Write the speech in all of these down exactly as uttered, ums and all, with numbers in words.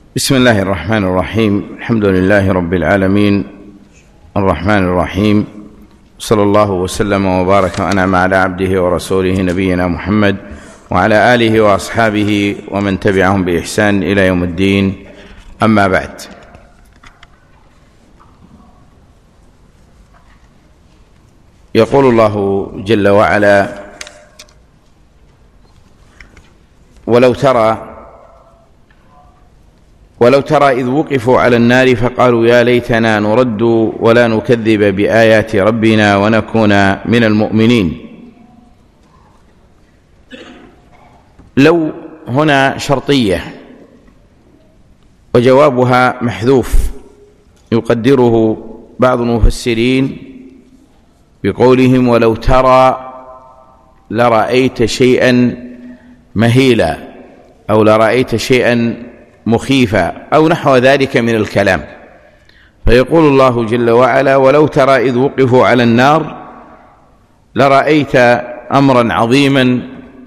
بسم الله الرحمن الرحيم. الحمد لله رب العالمين الرحمن الرحيم، صلى الله وسلم وبارك وأنعم على عبده ورسوله نبينا محمد وعلى آله وأصحابه ومن تبعهم بإحسان إلى يوم الدين. أما بعد، يقول الله جل وعلا: ولو ترى ولو ترى إذ وقفوا على النار فقالوا يا ليتنا نرد ولا نكذب بآيات ربنا ونكون من المؤمنين. لو هنا شرطية وجوابها محذوف، يقدره بعض المفسرين بقولهم: ولو ترى لرأيت شيئا مهيلا، أو لرأيت شيئا مخيفا، أو نحو ذلك من الكلام. فيقول الله جل وعلا: ولو ترى إذ وقفوا على النار لرأيت أمرا عظيما،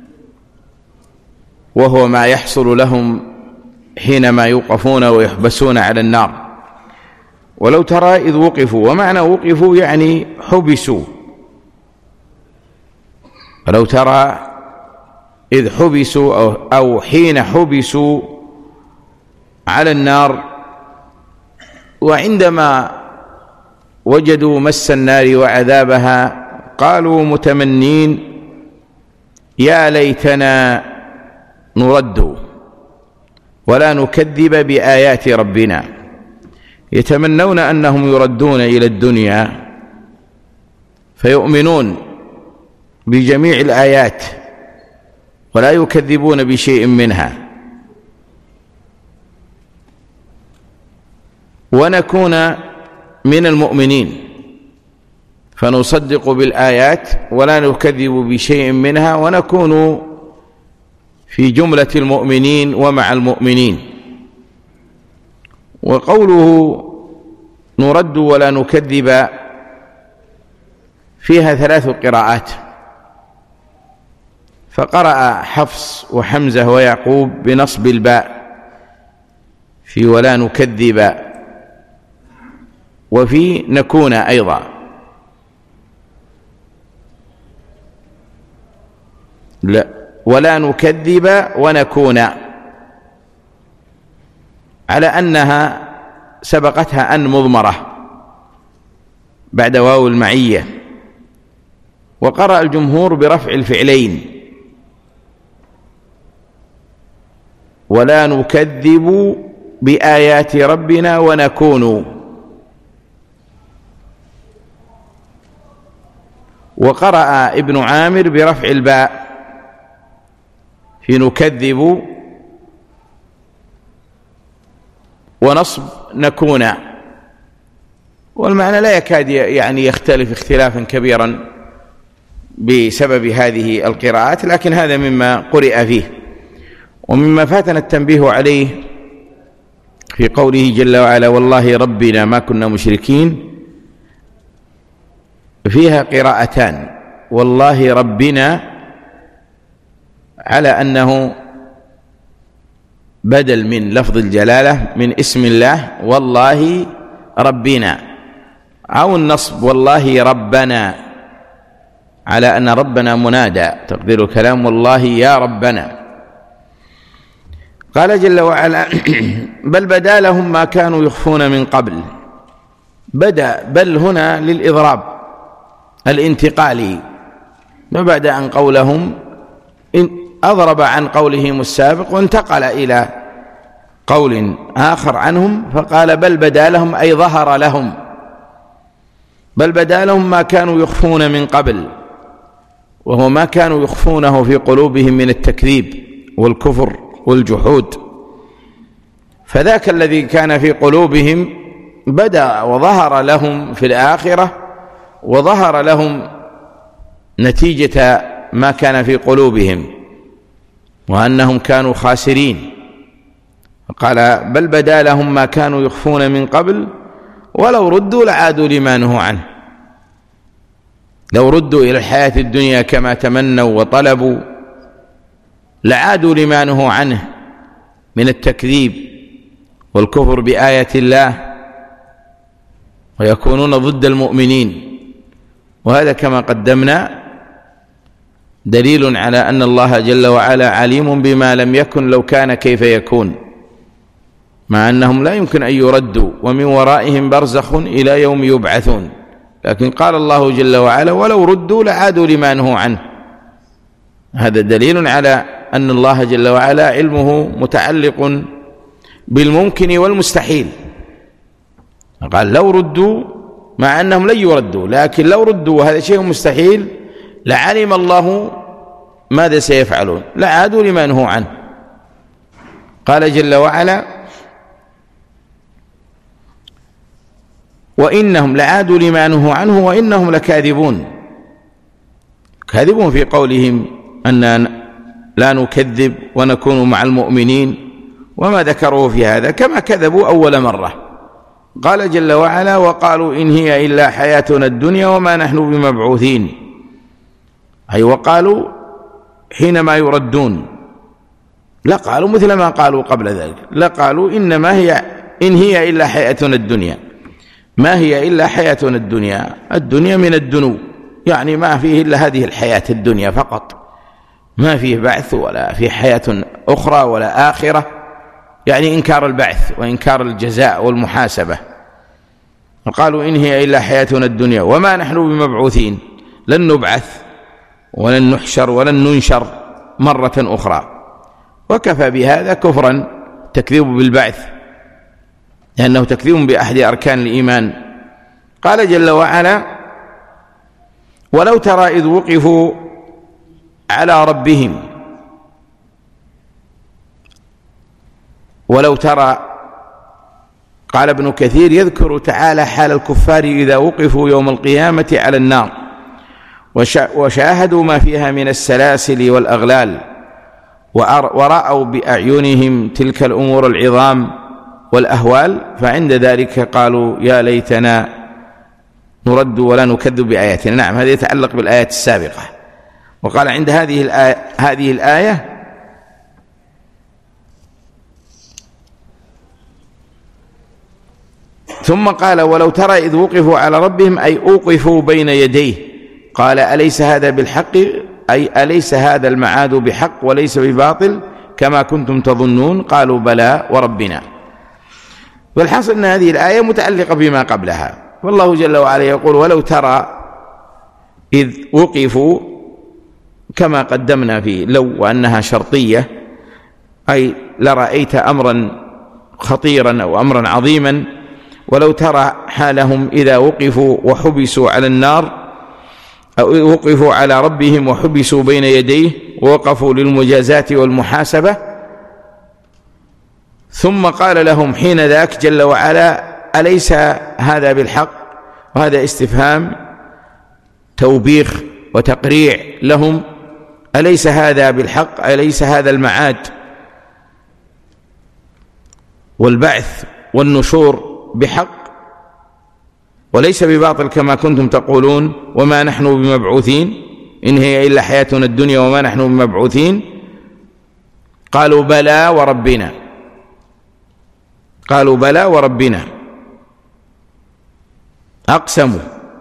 وهو ما يحصل لهم حينما يوقفون ويحبسون على النار. ولو ترى إذ وقفوا، ومعنى وقفوا يعني حبسوا. ولو ترى إذ حبسوا أو, أو حين حبسوا على النار، وعندما وجدوا مس النار وعذابها قالوا متمنين: يا ليتنا نرد ولا نكذب بآيات ربنا. يتمنون أنهم يردون إلى الدنيا فيؤمنون بجميع الآيات ولا يكذبون بشيء منها، ونكون من المؤمنين، فنصدق بالآيات ولا نكذب بشيء منها، ونكون في جملة المؤمنين ومع المؤمنين. وقوله نرد ولا نكذب فيها ثلاث قراءات، فقرأ حفص وحمزة ويعقوب بنصب الباء في ولا نكذب، وفي نكون أيضا. لا، ولا نكذب ونكون، على أنها سبقتها أن مضمرة بعد واو المعية. وقرأ الجمهور برفع الفعلين: ولا نكذب بآيات ربنا ونكون. وقرأ ابن عامر برفع الباء في نكذب، ونصب نكون. والمعنى لا يكاد يعني يختلف اختلافا كبيرا بسبب هذه القراءات، لكن هذا مما قرئ فيه. ومما فاتنا التنبيه عليه في قوله جل وعلا: والله ربنا ما كنا مشركين، فيها قراءتان: والله ربنا على أنه بدل من لفظ الجلالة من اسم الله والله ربنا، أو النصب والله ربنا على أن ربنا منادى، تقدير الكلام والله يا ربنا. قال جل وعلا: بل بدا لهم ما كانوا يخفون من قبل. بدا بل هنا للإضراب الانتقالي، وبعد أن قولهم أضرب عن قولهم السابق وانتقل إلى قول آخر عنهم، فقال بل بدا لهم أي ظهر لهم. بل بدا لهم ما كانوا يخفون من قبل، وهو ما كانوا يخفونه في قلوبهم من التكذيب والكفر والجحود. فذاك الذي كان في قلوبهم بدا وظهر لهم في الآخرة، وظهر لهم نتيجة ما كان في قلوبهم، وأنهم كانوا خاسرين. قال بل بدا لهم ما كانوا يخفون من قبل ولو ردوا لعادوا لما نهوا عنه. لو ردوا إلى الحياة الدنيا كما تمنوا وطلبوا لعادوا لما نهوا عنه من التكذيب والكفر بآية الله ويكونون ضد المؤمنين. وهذا كما قدمنا دليل على أن الله جل وعلا عليم بما لم يكن لو كان كيف يكون، مع أنهم لا يمكن أن يردوا ومن ورائهم برزخ إلى يوم يبعثون، لكن قال الله جل وعلا ولو ردوا لعادوا لما نهوا عنه. هذا دليل على أن الله جل وعلا علمه متعلق بالممكن والمستحيل. قال لو ردوا، مع أنهم لن يردوا، لكن لو ردوا وهذا شيء مستحيل لعلم الله ماذا سيفعلون، لعادوا لما نهوا عنه. قال جل وعلا وإنهم لعادوا لما نهوا عنه وإنهم لكاذبون. كاذبون في قولهم أننا لا نكذب ونكون مع المؤمنين، وما ذكروه في هذا كما كذبوا أول مرة. قال جل وعلا وقالوا إن هي إلا حياتنا الدنيا وما نحن بمبعوثين، أي وقالوا حينما يردون لا قالوا مثل ما قالوا قبل ذلك، لا قالوا إنما هي إن هي إلا حياتنا الدنيا، ما هي إلا حياتنا الدنيا. الدنيا من الدنو، يعني ما فيه إلا هذه الحياة الدنيا فقط، ما فيه بعث ولا فيه حياة أخرى ولا آخرة، يعني إنكار البعث وإنكار الجزاء والمحاسبة. فقالوا إن هي إلا حياتنا الدنيا وما نحن بمبعوثين، لن نبعث ولن نحشر ولن ننشر مرة أخرى. وكفى بهذا كفرا تكذيب بالبعث، لأنه تكذيب بأحد أركان الإيمان. قال جل وعلا ولو ترى إذ وقفوا على ربهم، ولو ترى، قال ابن كثير يذكر تعالى حال الكفار إذا وقفوا يوم القيامة على النار وشاهدوا ما فيها من السلاسل والأغلال ورأوا بأعينهم تلك الأمور العظام والأهوال، فعند ذلك قالوا يا ليتنا نرد ولا نكذب بآياتنا. نعم، هذا يتعلق بالآيات السابقة. وقال عند هذه الآية, هذه الآية ثم قال ولو ترى إذ وقفوا على ربهم أي أوقفوا بين يديه، قال أليس هذا بالحق، أي أليس هذا المعاد بحق وليس بباطل كما كنتم تظنون، قالوا بلى وربنا. والحاصل أن هذه الآية متعلقة بما قبلها. والله جل وعلا يقول ولو ترى إذ وقفوا، كما قدمنا في لو وأنها شرطية، أي لرأيت أمرا خطيرا أو أمرا عظيما. ولو ترى حالهم إذا وقفوا وحبسوا على النار، أو وقفوا على ربهم وحبسوا بين يديه ووقفوا للمجازات والمحاسبة، ثم قال لهم حين ذاك جل وعلا أليس هذا بالحق؟ وهذا استفهام توبيخ وتقريع لهم، أليس هذا بالحق؟ أليس هذا المعاد والبعث والنشور بحق وليس بباطل كما كنتم تقولون وما نحن بمبعوثين، إن هي إلا حياتنا الدنيا وما نحن بمبعوثين؟ قالوا بلى وربنا، قالوا بلى وربنا، أقسموا،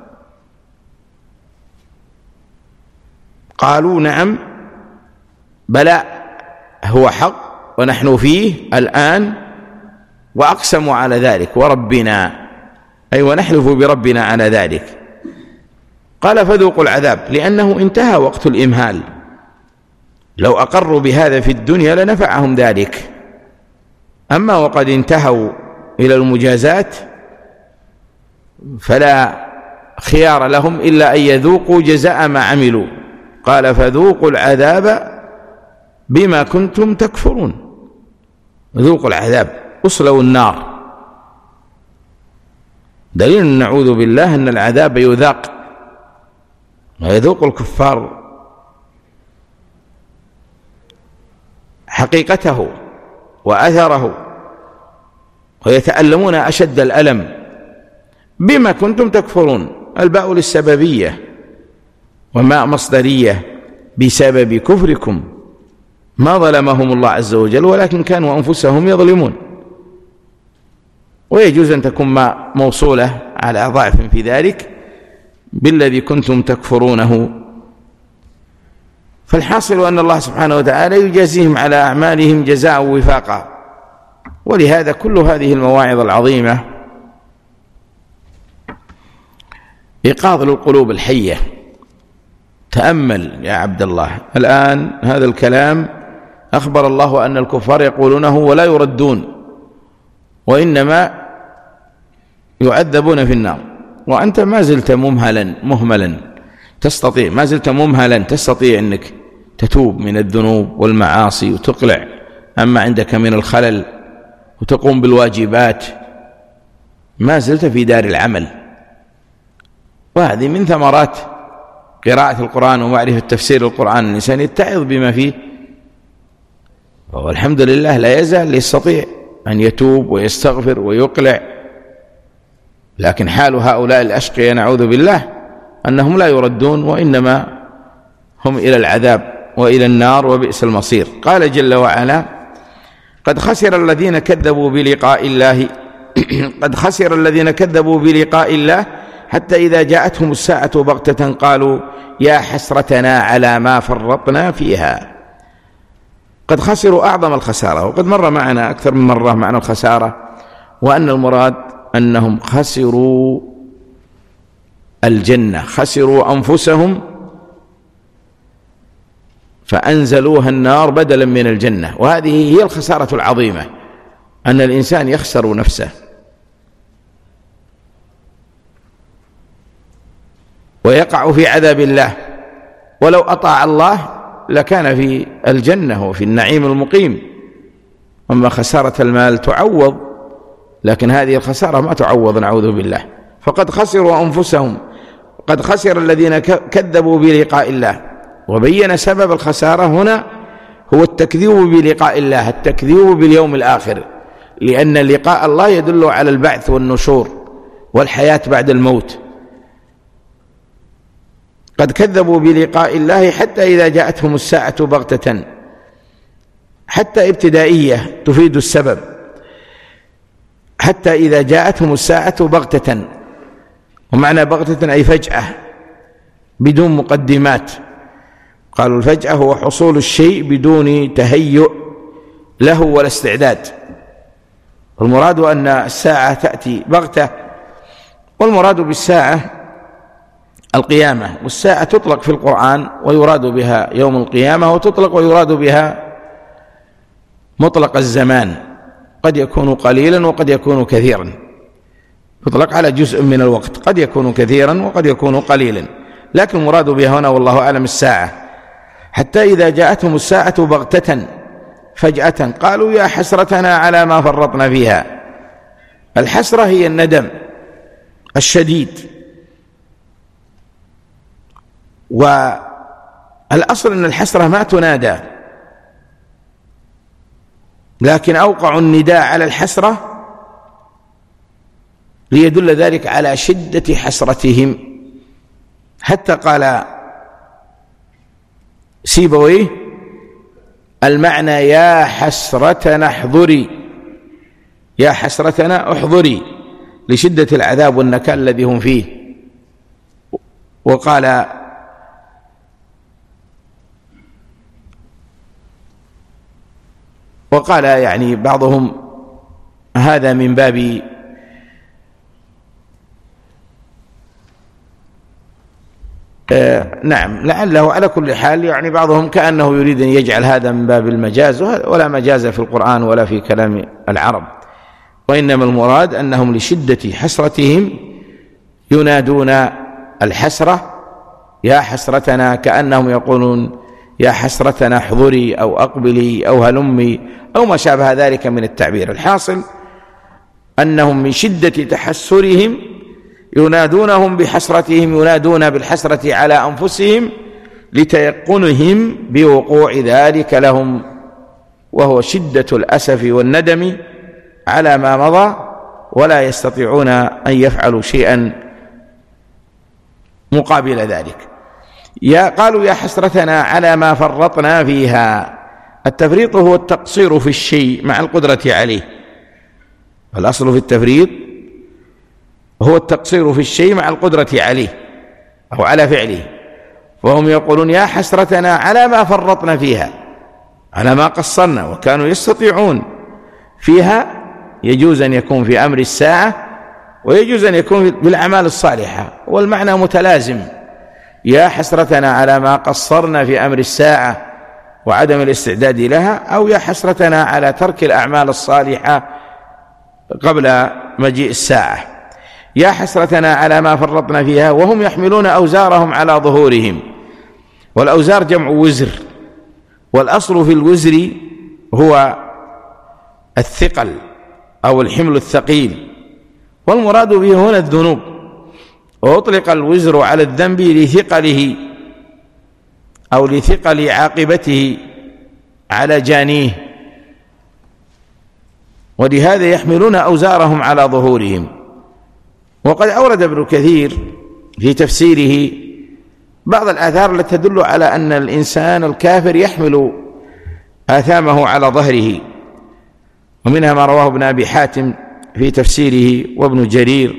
قالوا نعم بلى هو حق ونحن فيه الآن، وأقسموا على ذلك وربنا، أي ونحلف بربنا على ذلك. قال فذوقوا العذاب، لأنه انتهى وقت الإمهال. لو أقروا بهذا في الدنيا لنفعهم ذلك، أما وقد انتهوا إلى المجازات فلا خيار لهم إلا أن يذوقوا جزاء ما عملوا. قال فذوقوا العذاب بما كنتم تكفرون، ذوقوا العذاب، اصلوا النار. دليل نعوذ بالله أن العذاب يذاق ويذوق الكفار حقيقته وأثره ويتألمون أشد الألم بما كنتم تكفرون. الباء للسببية وماء مصدرية بسبب كفركم، ما ظلمهم الله عز وجل ولكن كانوا أنفسهم يظلمون. ويجوز أن تكون ما موصولة على ضعف في ذلك بالذي كنتم تكفرونه. فالحاصل أن الله سبحانه وتعالى يجازيهم على أعمالهم جزاء وفاقا. ولهذا كل هذه المواعظ العظيمة إيقاظ للقلوب الحية. تأمل يا عبد الله، الآن هذا الكلام أخبر الله أن الكفار يقولونه ولا يردون، وإنما يعذبون في النار، وأنت ما زلت ممهلا مهملا تستطيع ما زلت ممهلا تستطيع أنك تتوب من الذنوب والمعاصي وتقلع أما عندك من الخلل وتقوم بالواجبات، ما زلت في دار العمل. وهذه من ثمرات قراءة القرآن ومعرفة تفسير القرآن، الإنسان يتعظ بما فيه، والحمد لله لا يزال يستطيع أن يتوب ويستغفر ويقلع. لكن حال هؤلاء الأشقياء نعوذ بالله أنهم لا يردون، وإنما هم إلى العذاب وإلى النار وبئس المصير. قال جل وعلا: قد خسر الذين كذبوا بلقاء الله قد خسر الذين كذبوا بلقاء الله حتى إذا جاءتهم الساعة بغتة قالوا يا حسرتنا على ما فرطنا فيها. قد خسروا أعظم الخسارة، وقد مر معنا أكثر من مرة معنى الخسارة، وأن المراد أنهم خسروا الجنة، خسروا أنفسهم فأنزلوها النار بدلا من الجنة. وهذه هي الخسارة العظيمة، أن الإنسان يخسر نفسه ويقع في عذاب الله. ولو أطاع الله لكان في الجنة وفي النعيم المقيم. أما خسارة المال تعوض، لكن هذه الخسارة ما تعوض نعوذ بالله. فقد خسروا أنفسهم، قد خسر الذين كذبوا بلقاء الله. وبين سبب الخسارة هنا هو التكذيب بلقاء الله، التكذيب باليوم الآخر، لأن لقاء الله يدل على البعث والنشور والحياة بعد الموت. قد كذبوا بلقاء الله حتى إذا جاءتهم الساعة بغتة، حتى ابتدائية تفيد السبب، حتى إذا جاءتهم الساعة بغتة، ومعنى بغتة أي فجأة بدون مقدمات. قالوا الفجأة هو حصول الشيء بدون تهيؤ له ولا استعداد. المراد أن الساعة تأتي بغتة، والمراد بالساعة القيامة. والساعة تطلق في القرآن ويراد بها يوم القيامة، وتطلق ويراد بها مطلق الزمان، قد يكون قليلا وقد يكون كثيرا، يطلق على جزء من الوقت، قد يكون كثيرا وقد يكون قليلا، لكن المراد بها هنا والله أعلم الساعة. حتى إذا جاءتهم الساعة بغتة فجأة قالوا يا حسرتنا على ما فرطنا فيها. الحسرة هي الندم الشديد، والأصل أن الحسرة ما تنادى، لكن أوقعوا النداء على الحسرة ليدل ذلك على شدة حسرتهم. حتى قال سيبويه المعنى يا حسرتنا احضري، يا حسرتنا احضري، لشدة العذاب والنكال الذي هم فيه. وقال وقال يعني بعضهم هذا من باب آه نعم لعله على كل حال، يعني بعضهم كأنه يريد أن يجعل هذا من باب المجاز، ولا مجاز في القرآن ولا في كلام العرب، وإنما المراد أنهم لشدة حسرتهم ينادون الحسرة يا حسرتنا، كأنهم يقولون يا حسرتنا احضري أو أقبلي أو هلمي أو ما شابه ذلك من التعبير. الحاصل أنهم من شدة تحسرهم ينادونهم بحسرتهم، ينادون بالحسرة على أنفسهم لتيقنهم بوقوع ذلك لهم، وهو شدة الأسف والندم على ما مضى، ولا يستطيعون أن يفعلوا شيئا مقابل ذلك. يا قالوا يا حسرتنا على ما فرطنا فيها. التفريط هو التقصير في الشيء مع القدرة عليه، الأصل في التفريط هو التقصير في الشيء مع القدرة عليه أو على فعله، وهم يقولون يا حسرتنا على ما فرطنا فيها، على ما قصرنا، وكانوا يستطيعون فيها. يجوز أن يكون في أمر الساعة ويجوز أن يكون بالأعمال الصالحة، والمعنى متلازم. يا حسرتنا على ما قصرنا في أمر الساعة وعدم الاستعداد لها، أو يا حسرتنا على ترك الأعمال الصالحة قبل مجيء الساعة. يا حسرتنا على ما فرطنا فيها وهم يحملون أوزارهم على ظهورهم. والأوزار جمع وزر، والأصل في الوزر هو الثقل أو الحمل الثقيل، والمراد به هنا الذنوب، وأطلق الوزر على الذنب لثقله أو لثقل عاقبته على جانيه، ولهذا يحملون أوزارهم على ظهورهم. وقد أورد ابن كثير في تفسيره بعض الآثار التي تدل على أن الإنسان الكافر يحمل آثامه على ظهره، ومنها ما رواه ابن أبي حاتم في تفسيره وابن جرير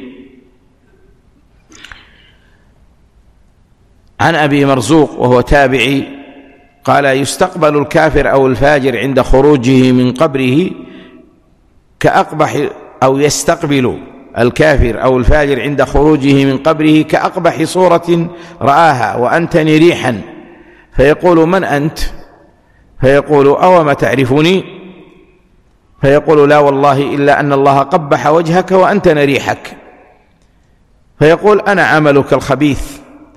عن أبي مرزوق وهو تابعي قال: يستقبل الكافر أو الفاجر عند خروجه من قبره كأقبح، أو يستقبل الكافر أو الفاجر عند خروجه من قبره كأقبح صورة رآها وأنتني ريحا، فيقول: من أنت؟ فيقول: أوما تعرفني؟ فيقول: لا والله إلا أن الله قبح وجهك وأنتن ريحك. فيقول: أنا عملك الخبيث،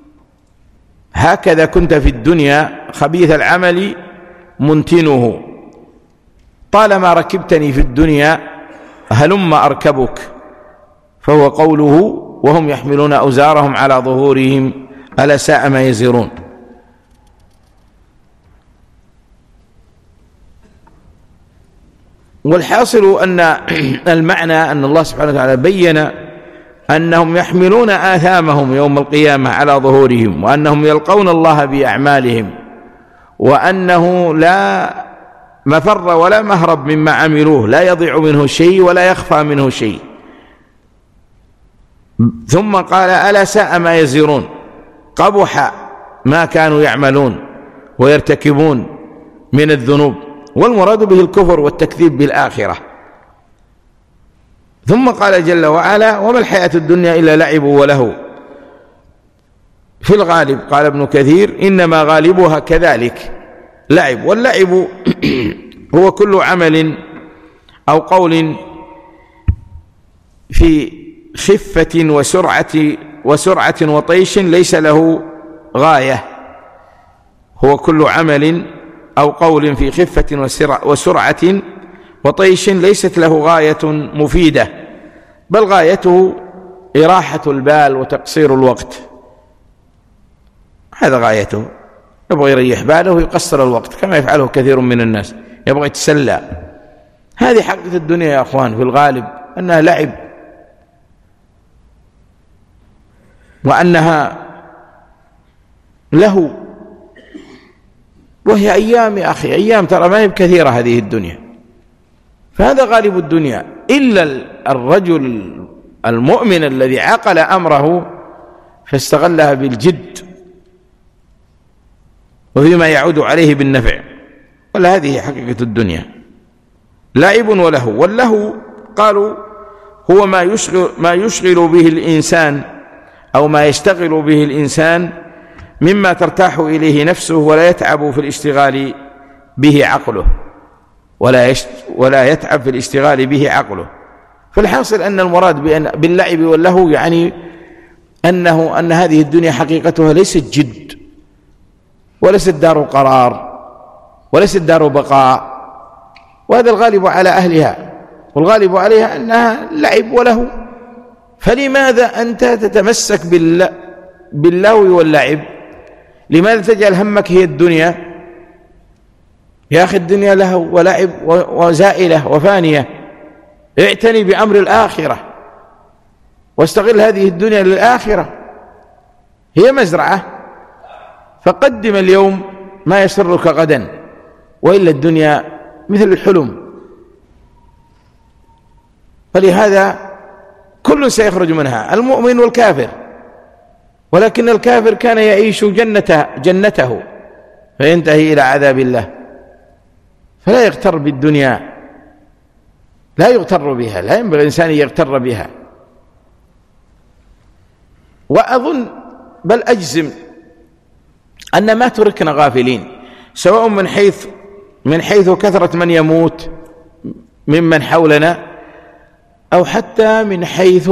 هكذا كنت في الدنيا خبيث العمل منتنه، طالما ركبتني في الدنيا هلم أركبك. فهو قوله: وهم يحملون أوزارهم على ظهورهم ألا ساء ما يزرون. والحاصل أن المعنى أن الله سبحانه وتعالى بين أنهم يحملون آثامهم يوم القيامة على ظهورهم، وأنهم يلقون الله بأعمالهم، وأنه لا مفر ولا مهرب مما عملوه، لا يضيع منه شيء ولا يخفى منه شيء. ثم قال: ألا ساء ما يزرون، قبح ما كانوا يعملون ويرتكبون من الذنوب، والمراد به الكفر والتكذيب بالآخرة. ثم قال جل وعلا: وما الحياة الدنيا إلا لعب ولهو. في الغالب قال ابن كثير: إنما غالبها كذلك لعب، واللعب هو كل عمل أو قول في خفة وسرعة وسرعة وطيش ليس له غاية. هو كل عمل أو قول في خفة وسرعة وطيش ليست له غاية مفيدة، بل غايته إراحة البال وتقصير الوقت، هذا غايته. يبغى يريح باله ويقصر الوقت كما يفعله كثير من الناس، يبغى يتسلى. هذه حقيقة الدنيا يا أخوان، في الغالب أنها لعب، وأنها له، وهي أيام يا أخي، أيام ترى ما هي بكثيرة هذه الدنيا. فهذا غالب الدنيا، إلا الرجل المؤمن الذي عقل أمره فاستغلها بالجد وفيما يعود عليه بالنفع. ولا هذه حقيقة الدنيا، لعب ولهو. واللهو قالوا هو ما يشغل, ما يشغل به الإنسان أو ما يشتغل به الإنسان مما ترتاح إليه نفسه ولا يتعب في الاشتغال به عقله، ولا ولا يتعب في الاشتغال به عقله. فالحاصل أن المراد باللعب واللهو يعني أنه أن هذه الدنيا حقيقتها ليست جد، وليست دار قرار، وليست دار بقاء، وهذا الغالب على أهلها، والغالب عليها أنها لعب ولهو. فلماذا أنت تتمسك باللهو واللعب؟ لماذا تجعل همك هي الدنيا؟ يا أخي الدنيا لهو ولعب وزائلة وفانية، اعتني بأمر الآخرة واستغل هذه الدنيا للآخرة، هي مزرعة، فقدم اليوم ما يسرك غدا، وإلا الدنيا مثل الحلم. فلهذا كل سيخرج منها، المؤمن والكافر، ولكن الكافر كان يعيش جنته, جنته فينتهي إلى عذاب الله. فلا يغتر بالدنيا، لا يغتر بها، لا ينبغي الإنسان يغتر بها. وأظن بل أجزم أن ما تركنا غافلين، سواء من حيث من حيث كثرة من يموت ممن حولنا، أو حتى من حيث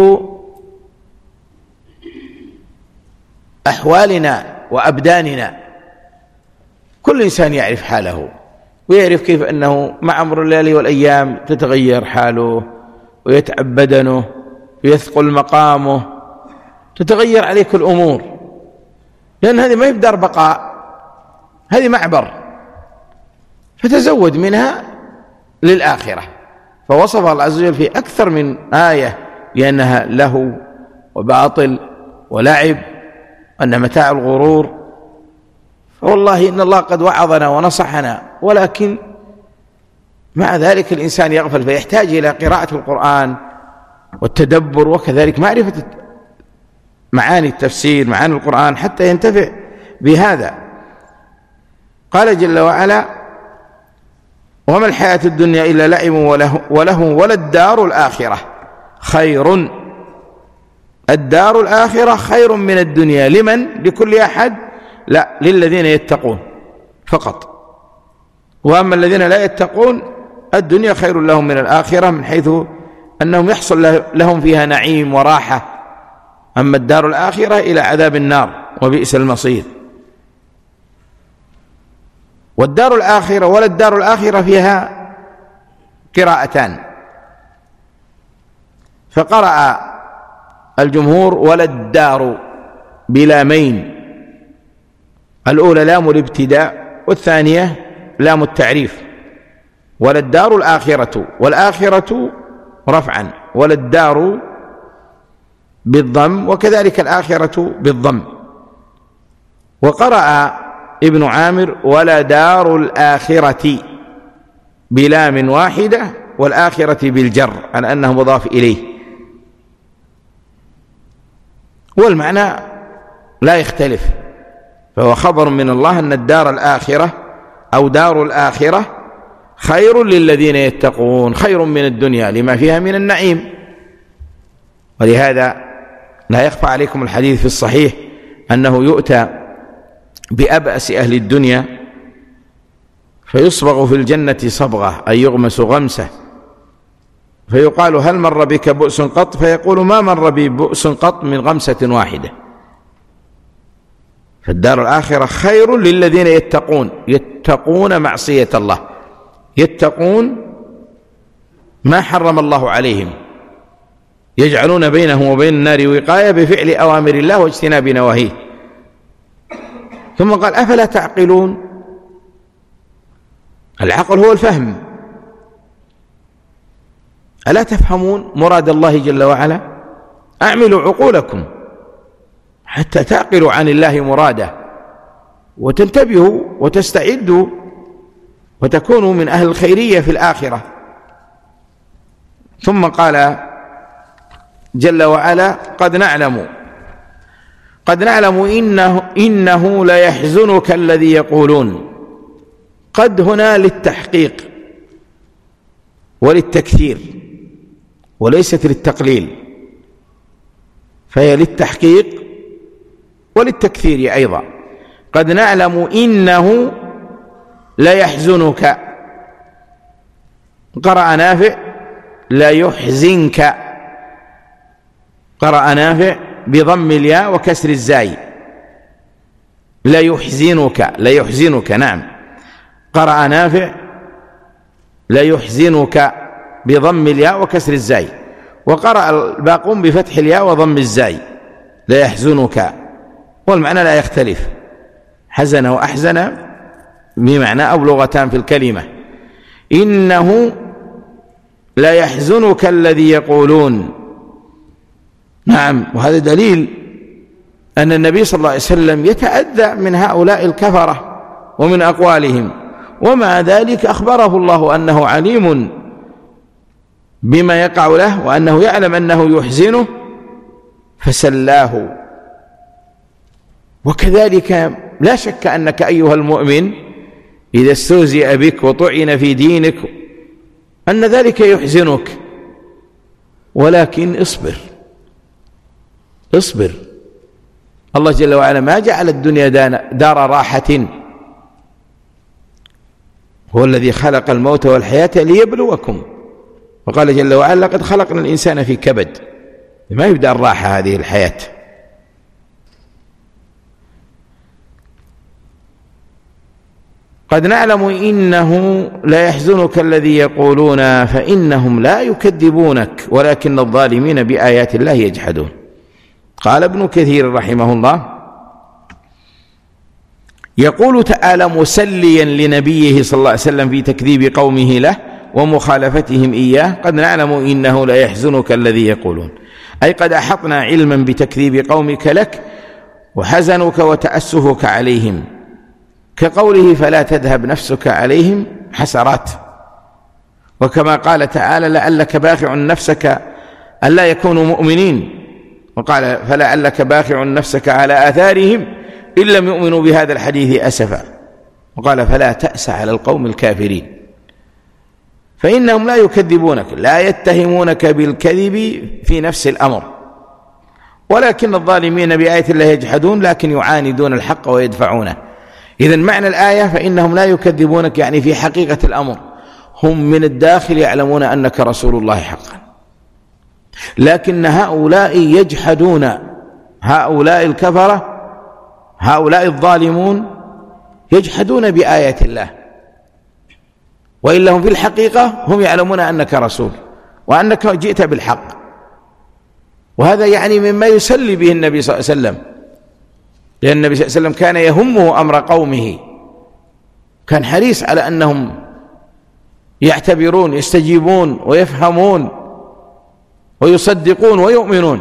أحوالنا وأبداننا. كل إنسان يعرف حاله ويعرف كيف أنه مع مرور الليالي والأيام تتغير حاله ويتعب بدنه ويثقل مقامه، تتغير عليك الأمور، لأن هذه ما يبدأ بقاء، هذه معبر، فتزود منها للآخرة. فوصف الله عز وجل في أكثر من آية لأنها لهو وباطل ولعب، أن متاع الغرور. فوالله إن الله قد وعظنا ونصحنا، ولكن مع ذلك الإنسان يغفل، فيحتاج إلى قراءة القرآن والتدبر، وكذلك معرفة معاني التفسير، معاني القرآن، حتى ينتفع بهذا. قال جل وعلا: وما الحياة الدنيا إلا لعب وله وللدار الآخرة خير. الدار الآخرة خير من الدنيا. لمن؟ لكل أحد؟ لا، للذين يتقون فقط. وأما الذين لا يتقون الدنيا خير لهم من الآخرة، من حيث أنهم يحصل لهم فيها نعيم وراحة. أما الدار الآخرة إلى عذاب النار وبئس المصير. والدار الآخرة ولا الدار الآخرة فيها قراءتان، فقرأ الجمهور ولا الدار بلامين، الأولى لام الابتداء والثانية لام التعريف. ولا الدار الآخرة، والآخرة رفعا، ولا الدار بالضم، وكذلك الآخرة بالضم. وقرأ ابن عامر ولا دار الآخرة بلام واحدة، والآخرة بالجر على أنه مضاف إليه، والمعنى لا يختلف، فهو خبر من الله أن الدار الآخرة أو دار الآخرة خير للذين يتقون، خير من الدنيا لما فيها من النعيم. ولهذا لا يخفى عليكم الحديث في الصحيح أنه يؤتى بأبأس أهل الدنيا فيصبغ في الجنة صبغة، أي يغمس غمسة، فيقال: هل مر بك بؤس قط؟ فيقول: ما مر بي بؤس قط من غمسة واحدة. فالدار الآخرة خير للذين يتقون، يتقون معصية الله، يتقون ما حرم الله عليهم، يجعلون بينهم وبين النار وقاية بفعل أوامر الله واجتناب نواهيه. ثم قال: أفلا تعقلون؟ العقل هو الفهم، ألا تفهمون مراد الله جل وعلا؟ أعملوا عقولكم حتى تعقلوا عن الله مراده، وتنتبهوا وتستعدوا وتكونوا من أهل الخيرية في الآخرة. ثم قال جل وعلا: قد نعلم قد نعلم إنه, إنه ليحزنك الذي يقولون. قد هنا للتحقيق وللتكثير وليست للتقليل، فهي للتحقيق وللتكثير أيضا. قد نعلم إنه ليحزنك، قرأ نافع لا يحزنك، قرأ نافع بضم الياء وكسر الزاي، لا يحزنك، لا يحزنك. نعم، قرأ نافع لا يحزنك بضم الياء وكسر الزاي، وقرأ الباقون بفتح الياء وضم الزاي، لا يحزنك، والمعنى لا يختلف، حزن وأحزن بمعنى أو لغتان في الكلمة. إنه لا يحزنك الذي يقولون. نعم، وهذا دليل أن النبي صلى الله عليه وسلم يتأذى من هؤلاء الكفرة ومن أقوالهم، ومع ذلك أخبره الله أنه عليم بما يقع له وأنه يعلم أنه يحزنه فسلاه. وكذلك لا شك أنك أيها المؤمن إذا استهزئ بك وطعن في دينك أن ذلك يحزنك، ولكن اصبر اصبر. الله جل وعلا ما جعل الدنيا دار راحة، هو الذي خلق الموت والحياة ليبلوكم، وقال جل وعلا لقد خلقنا الإنسان في كبد. ما يبدأ الراحة هذه الحياة. قد نعلم إنه لا يحزنك الذي يقولون فإنهم لا يكذبونك ولكن الظالمين بآيات الله يجحدون. قال ابن كثير رحمه الله يقول تعالى مسليا لنبيه صلى الله عليه وسلم في تكذيب قومه له ومخالفتهم إياه: قد نعلم إنه لا يحزنك الذي يقولون، أي قد أحطنا علما بتكذيب قومك لك وحزنك وتأسفك عليهم، كقوله فلا تذهب نفسك عليهم حسرات، وكما قال تعالى لعلك باخع نفسك ألا يكونوا مؤمنين، وقال فلعلك باخع نفسك على آثارهم إن لم يؤمنوا بهذا الحديث أسفا، وقال فلا تأس على القوم الكافرين. فإنهم لا يكذبونك، لا يتهمونك بالكذب في نفس الأمر، ولكن الظالمين بآية الله يجحدون، لكن يعاندون الحق ويدفعونه. إذن معنى الآية فإنهم لا يكذبونك يعني في حقيقة الأمر هم من الداخل يعلمون أنك رسول الله حقا، لكن هؤلاء يجحدون، هؤلاء الكفرة هؤلاء الظالمون يجحدون بآيات الله، وإلا هم في الحقيقة هم يعلمون أنك رسول وأنك جئت بالحق. وهذا يعني مما يسلي به النبي صلى الله عليه وسلم، لأن النبي صلى الله عليه وسلم كان يهمه أمر قومه، كان حريص على أنهم يعتبرون يستجيبون ويفهمون ويصدقون ويؤمنون،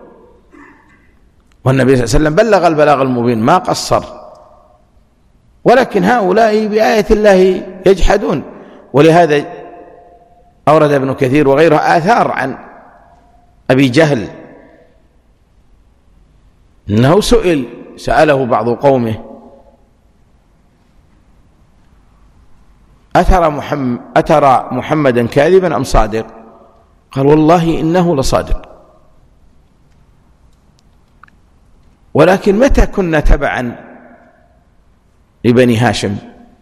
والنبي صلى الله عليه وسلم بلغ البلاغ المبين ما قصر، ولكن هؤلاء بآية الله يجحدون. ولهذا أورد ابن كثير وغيره آثار عن أبي جهل أنه سئل سأله بعض قومه أترى محمد أترى محمدا كاذبا أم صادق؟ قال والله إنه لصادق، ولكن متى كنا تبعا لبني هاشم؟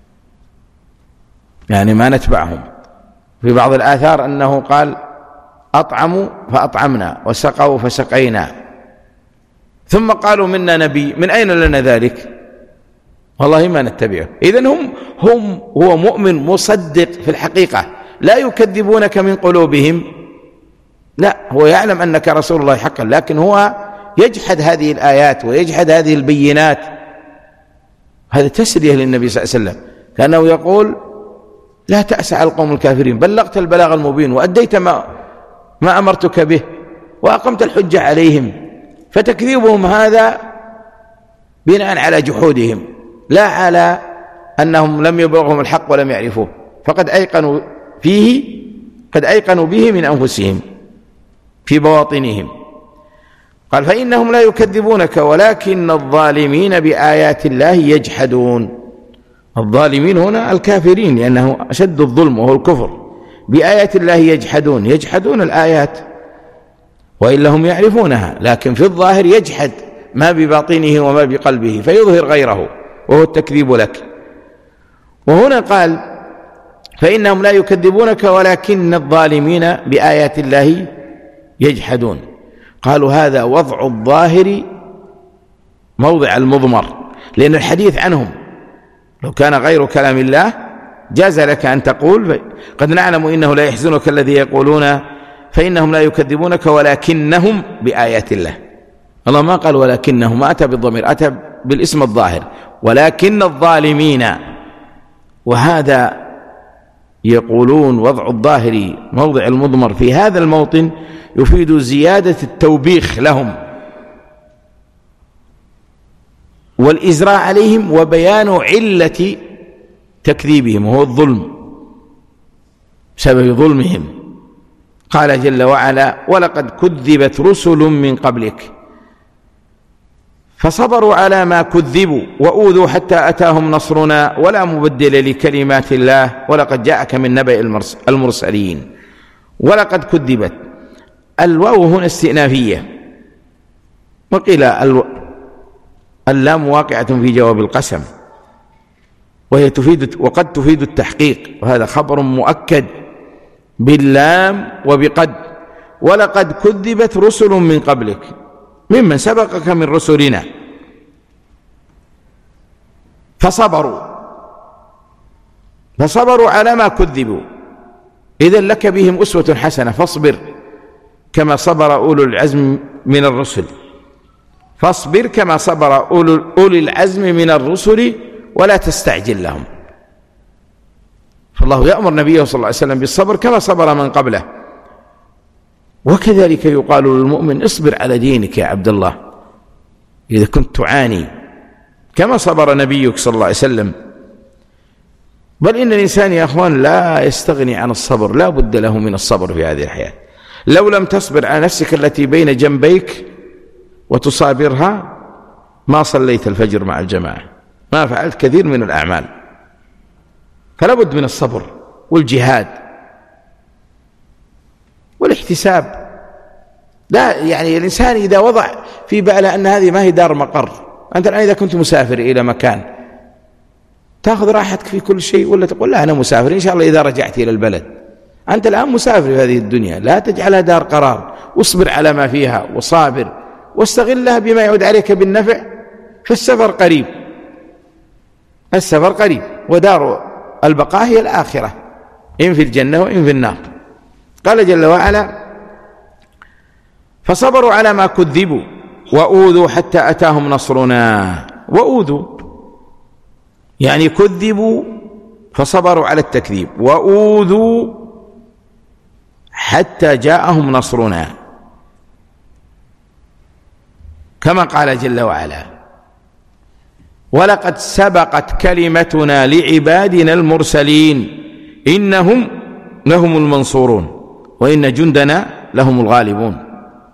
يعني ما نتبعهم. في بعض الآثار أنه قال أطعموا فأطعمنا وسقوا فسقينا، ثم قالوا منا نبي، من أين لنا ذلك؟ والله ما نتبعه. إذن هم هم هو مؤمن مصدق في الحقيقة، لا يكذبونك من قلوبهم، لا، هو يعلم أنك رسول الله حقا، لكن هو يجحد هذه الآيات ويجحد هذه البينات. هذا تسلية للنبي صلى الله عليه وسلم، كأنه يقول لا تأس على القوم الكافرين، بلغت البلاغ المبين وأديت ما, ما أمرتك به وأقمت الحجة عليهم، فتكذيبهم هذا بناء على جحودهم لا على أنهم لم يبلغهم الحق ولم يعرفوه، فقد أيقنوا فيه قد أيقنوا به من أنفسهم في بواطنهم. قال فإنهم لا يكذبونك ولكن الظالمين بآيات الله يجحدون. الظالمين هنا الكافرين، لأنه أشد الظلم وهو الكفر. بآيات الله يجحدون، يجحدون الآيات وإلا هم يعرفونها، لكن في الظاهر يجحد ما بباطنه وما بقلبه فيظهر غيره وهو التكذيب لك. وهنا قال فإنهم لا يكذبونك ولكن الظالمين بآيات الله يجحدون. قالوا هذا وضع الظاهر موضع المضمر، لأن الحديث عنهم لو كان غير كلام الله جاز لك أن تقول قد نعلم إنه لا يحزنك الذي يقولون فإنهم لا يكذبونك ولكنهم بآيات الله. الله ما قال ولكنهم، ما أتى بالضمير، أتى بالاسم الظاهر ولكن الظالمين. وهذا يقولون وضع الظاهر موضع المضمر في هذا الموطن يفيد زيادة التوبيخ لهم والإزراء عليهم وبيان علة تكذيبهم وهو الظلم، بسبب ظلمهم. قال جل وعلا: ولقد كذبت رسل من قبلك فصبروا على ما كذبوا وأوذوا حتى أتاهم نصرنا ولا مبدل لكلمات الله ولقد جاءك من نبأ المرسلين. ولقد كذبت، الواو هنا استئنافية، وقيل اللام واقعة في جواب القسم، وهي تفيد وقد تفيد التحقيق، وهذا خبر مؤكد باللام وبقد. ولقد كذبت رسل من قبلك ممن سبقك من رسلنا فصبروا فصبروا على ما كذبوا، إذن لك بهم أسوة حسنة، فاصبر كما صبر أولو العزم من الرسل، فاصبر كما صبر أولو العزم من الرسل ولا تستعجل لهم. فالله يأمر نبيه صلى الله عليه وسلم بالصبر كما صبر من قبله. وكذلك يقال للمؤمن: اصبر على دينك يا عبد الله إذا كنت تعاني كما صبر نبيك صلى الله عليه وسلم. بل إن الإنسان يا أخوان لا يستغني عن الصبر، لا بد له من الصبر في هذه الحياة. لو لم تصبر على نفسك التي بين جنبيك وتصابرها ما صليت الفجر مع الجماعة، ما فعلت كثير من الأعمال. فلا بد من الصبر والجهاد والاحتساب. لا يعني الإنسان إذا وضع في باله أن هذه ما هي دار مقر، أنت الآن إذا كنت مسافر إلى مكان تأخذ راحتك في كل شيء، ولا تقول لا أنا مسافر إن شاء الله إذا رجعت إلى البلد. أنت الآن مسافر في هذه الدنيا، لا تجعلها دار قرار، واصبر على ما فيها وصابر واستغلها بما يعود عليك بالنفع. فالسفر قريب، السفر قريب، ودار البقاء هي الآخرة، إن في الجنة وإن في النار. قال جل وعلا: فصبروا على ما كذبوا وأوذوا حتى أتاهم نصرنا. وأوذوا يعني كذبوا فصبروا على التكذيب، وأوذوا حتى جاءهم نصرنا، كما قال جل وعلا: ولقد سبقت كلمتنا لعبادنا المرسلين إنهم لهم المنصورون وإن جندنا لهم الغالبون.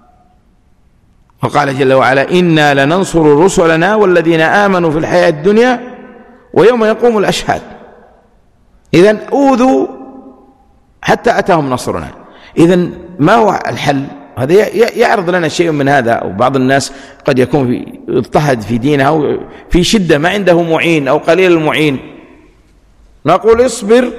وقال جل وعلا: إنا لننصر رسلنا والذين آمنوا في الحياة الدنيا ويوم يقوم الأشهاد. إذن أوذوا حتى أتاهم نصرنا. إذن ما هو الحل؟ هذا يعرض لنا شيء من هذا، أو بعض الناس قد يكون في اضطهد في دينه أو في شدة ما عنده معين أو قليل المعين، نقول: اصبر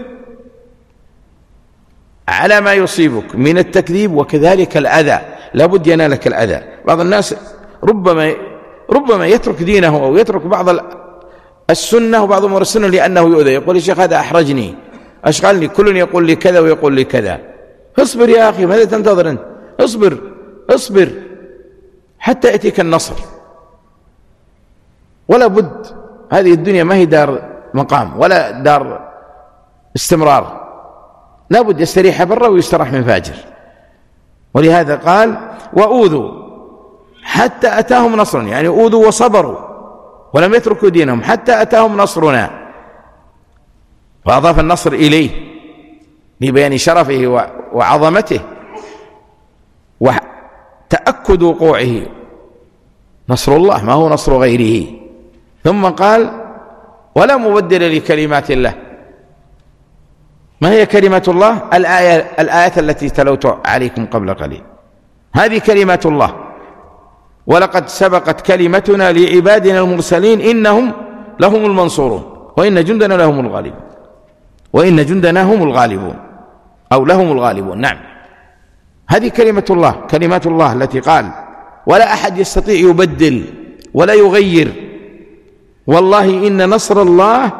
على ما يصيبك من التكذيب وكذلك الأذى، لابد ينالك الأذى. بعض الناس ربما ربما يترك دينه أو يترك بعض السنة وبعض أمور السنة لأنه يؤذى، يقول: يا شيخ هذا أحرجني، أشغلني، كل يقول لي كذا ويقول لي كذا. اصبر يا أخي، ماذا تنتظر أنت؟ اصبر اصبر حتى يأتيك النصر. ولا بد، هذه الدنيا ما هي دار مقام ولا دار استمرار، لا بد يستريح برا ويستراح من فاجر. ولهذا قال: وأوذوا حتى أتاهم نصرنا، يعني أوذوا وصبروا ولم يتركوا دينهم حتى أتاهم نصرنا، وأضاف النصر إليه لبيان شرفه وعظمته وتأكد وقوعه. نصر الله ما هو نصر غيره. ثم قال: ولا مبدل لكلمات الله. ما هي كلمة الله؟ الآية الآيات التي تلوت عليكم قبل قليل، هذه كلمات الله. ولقد سبقت كلمتنا لعبادنا المرسلين إنهم لهم المنصورون وإن جندنا لهم الغالبون، وإن جندنا هم الغالبون أو لهم الغالبون. نعم، هذه كلمة الله، كلمات الله التي قال: ولا أحد يستطيع يبدل ولا يغير، والله إن نصر الله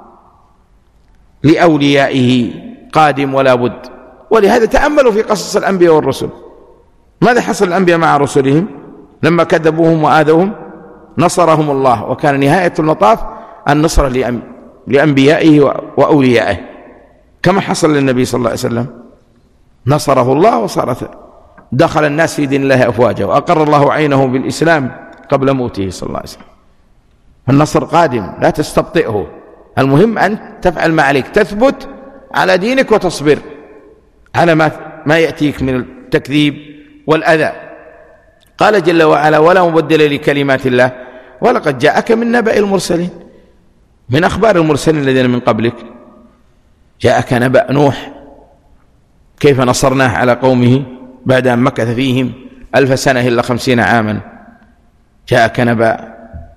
لأوليائه قادم ولا بد. ولهذا تأملوا في قصص الأنبياء والرسل، ماذا حصل الأنبياء مع رسلهم لما كذبوهم وآذوهم؟ نصرهم الله، وكان نهاية المطاف النصر لأنبيائه وأوليائه، كما حصل للنبي صلى الله عليه وسلم، نصره الله وصارت دخل الناس في دين الله أفواجا، وأقر الله عينه بالإسلام قبل موته صلى الله عليه وسلم. النصر قادم، لا تستبطئه، المهم أن تفعل ما عليك، تثبت على دينك وتصبر على ما ما يأتيك من التكذيب والأذى. قال جل وعلا: ولا مبدل لكلمات الله ولقد جاءك من نبأ المرسلين، من أخبار المرسلين الذين من قبلك. جاءك نبأ نوح كيف نصرناه على قومه بعد أن مكث فيهم ألف سنة إلا خمسين عاما. جاءك نبأ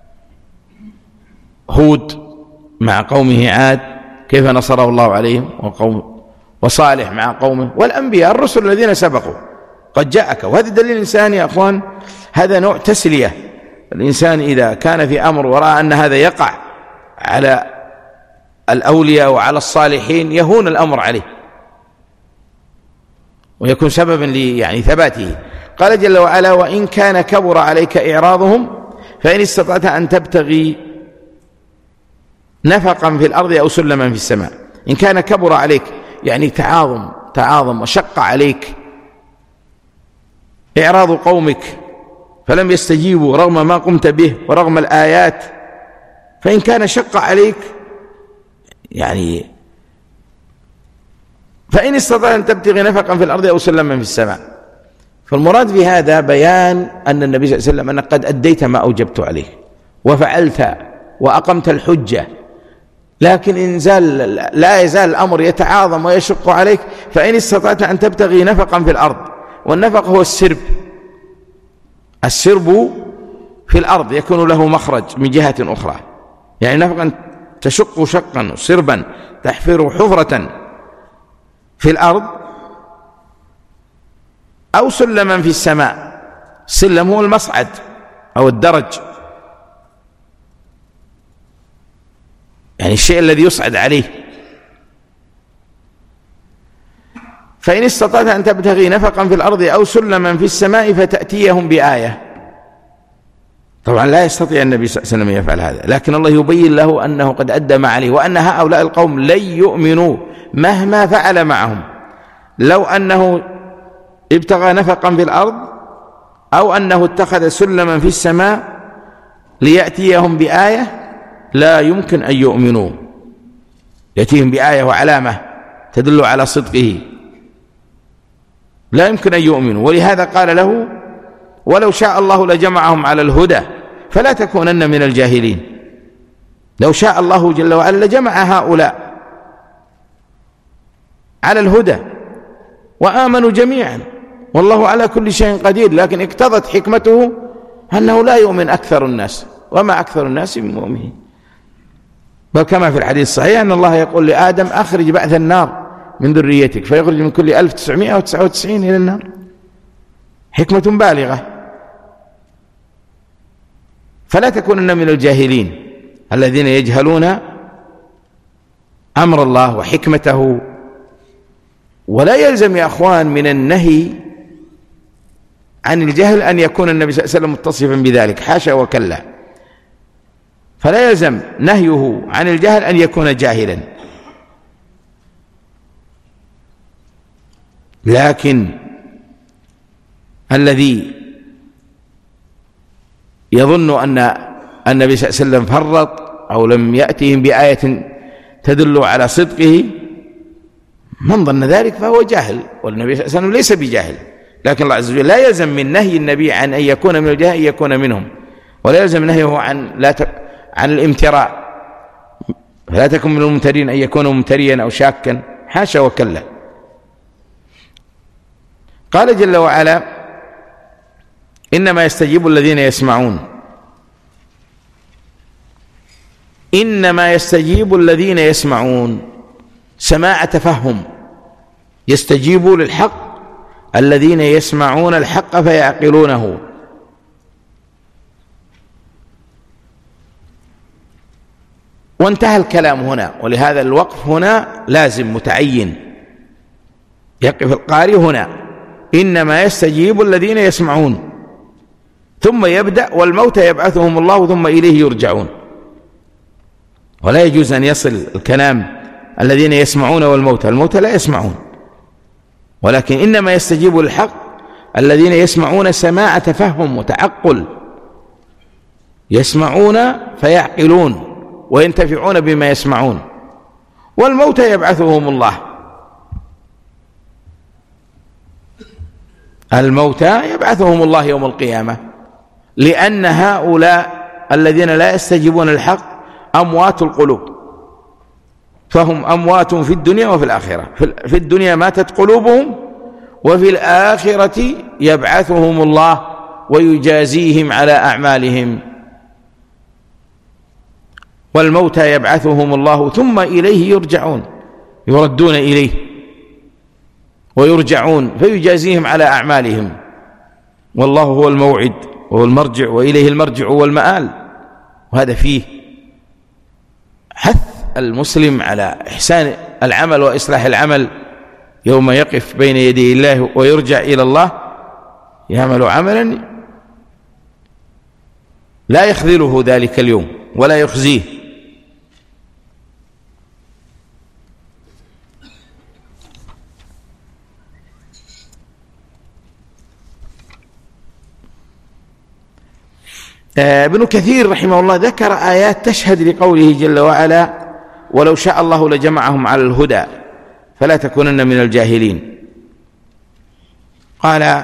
هود مع قومه عاد كيف نصره الله عليهم وقوم، وصالح مع قومه، والأنبياء الرسل الذين سبقوا قد جاءك. وهذا دليل الإنسان يا أخوان، هذا نوع تسلية. الإنسان إذا كان في أمر ورأى أن هذا يقع على الأولياء وعلى الصالحين يهون الأمر عليه ويكون سببا يعني ثباته. قال جل وعلا: وإن كان كبر عليك إعراضهم فإن استطعت أن تبتغي نفقا في الأرض أو سلما في السماء. إن كان كبر عليك يعني تعاظم تعاظم وشق عليك إعراض قومك فلم يستجيبوا رغم ما قمت به ورغم الآيات، فإن كان شق عليك يعني فإن استطعت أن تبتغي نفقا في الأرض أو سلما في السماء. فالمراد في هذا بيان أن النبي صلى الله عليه وسلم أنك قد أديت ما أوجبت عليه وفعلت وأقمت الحجة، لكن إن زال لا يزال الأمر يتعاظم ويشق عليك فإن استطعت أن تبتغي نفقا في الأرض. والنفق هو السرب، السرب في الأرض يكون له مخرج من جهة أخرى، يعني نفقا تشق شقا، سربا تحفر حفرة في الأرض، أو سلما في السماء. السلم هو المصعد أو الدرج، يعني الشيء الذي يصعد عليه. فإن استطعت أن تبتغي نفقا في الأرض أو سلما في السماء فتأتيهم بآية. طبعا لا يستطيع النبي صلى الله عليه وسلم يفعل هذا، لكن الله يبين له أنه قد أدى ما عليه، وأن هؤلاء القوم لن يؤمنوا مهما فعل معهم. لو أنه ابتغى نفقا في الأرض أو أنه اتخذ سلما في السماء ليأتيهم بآية لا يمكن أن يؤمنوا. يأتيهم بآية وعلامة تدل على صدقه، لا يمكن أن يؤمنوا. ولهذا قال له: ولو شاء الله لجمعهم على الهدى فلا تكونن من الجاهلين. لو شاء الله جل وعلا لجمع هؤلاء على الهدى وآمنوا جميعا، والله على كل شيء قدير، لكن اقتضت حكمته أنه لا يؤمن أكثر الناس، وما أكثر الناس بمؤمنين. بل كما في الحديث الصحيح أن الله يقول لآدم: أخرج بعث النار من ذريتك، فيخرج من كل ألف تسعمائة وتسعة وتسعين إلى النار. حكمة بالغة. فلا تكونن من الجاهلين الذين يجهلون أمر الله وحكمته. ولا يلزم يا أخوان من النهي عن الجهل أن يكون النبي صلى الله عليه وسلم متصفا بذلك، حاشا وكلا. فلا يلزم نهيه عن الجهل أن يكون جاهلا، لكن الذي يظن أن النبي صلى الله عليه وسلم فرط أو لم يأتهم بآية تدل على صدقه، من ظن ذلك فهو جاهل، والنبي صلى الله عليه وسلم ليس بجاهل. لكن الله عز وجل لا يلزم من نهي النبي عن أن يكون من الجاهل أن يكون منهم، ولا يلزم نهيه عن لا ت... عن الامتراء، فلا تكن من الممترين أن يكونوا ممتريا أو شاكا، حاشا وكلا. قال جل وعلا: إنما يستجيب الذين يسمعون. إنما يستجيب الذين يسمعون، سماع تفهم، يستجيب للحق الذين يسمعون الحق فيعقلونه. وانتهى الكلام هنا، ولهذا الوقف هنا لازم متعين، يقف القارئ هنا: إنما يستجيب الذين يسمعون، ثم يبدأ: والموتى يبعثهم الله ثم إليه يرجعون. ولا يجوز أن يصل الكلام الذين يسمعون والموتى، الموتى لا يسمعون، ولكن إنما يستجيب الحق الذين يسمعون سماع تفهم وتعقل، يسمعون فيعقلون وينتفعون بما يسمعون. والموتى يبعثهم الله، الموتى يبعثهم الله يوم القيامة، لأن هؤلاء الذين لا يستجيبون الحق أموات القلوب، فهم أموات في الدنيا وفي الآخرة. في الدنيا ماتت قلوبهم، وفي الآخرة يبعثهم الله ويجازيهم على أعمالهم. والموتى يبعثهم الله ثم إليه يرجعون، يردون إليه ويرجعون فيجازيهم على أعمالهم. والله هو الموعد وهو المرجع، وإليه المرجع والمآل. وهذا فيه حث المسلم على إحسان العمل وإصلاح العمل يوم يقف بين يدي الله ويرجع إلى الله، يعمل عملا لا يخذله ذلك اليوم ولا يخزيه. ابن كثير رحمه الله ذكر آيات تشهد لقوله جل وعلا: ولو شاء الله لجمعهم على الهدى فلا تكونن من الجاهلين. قال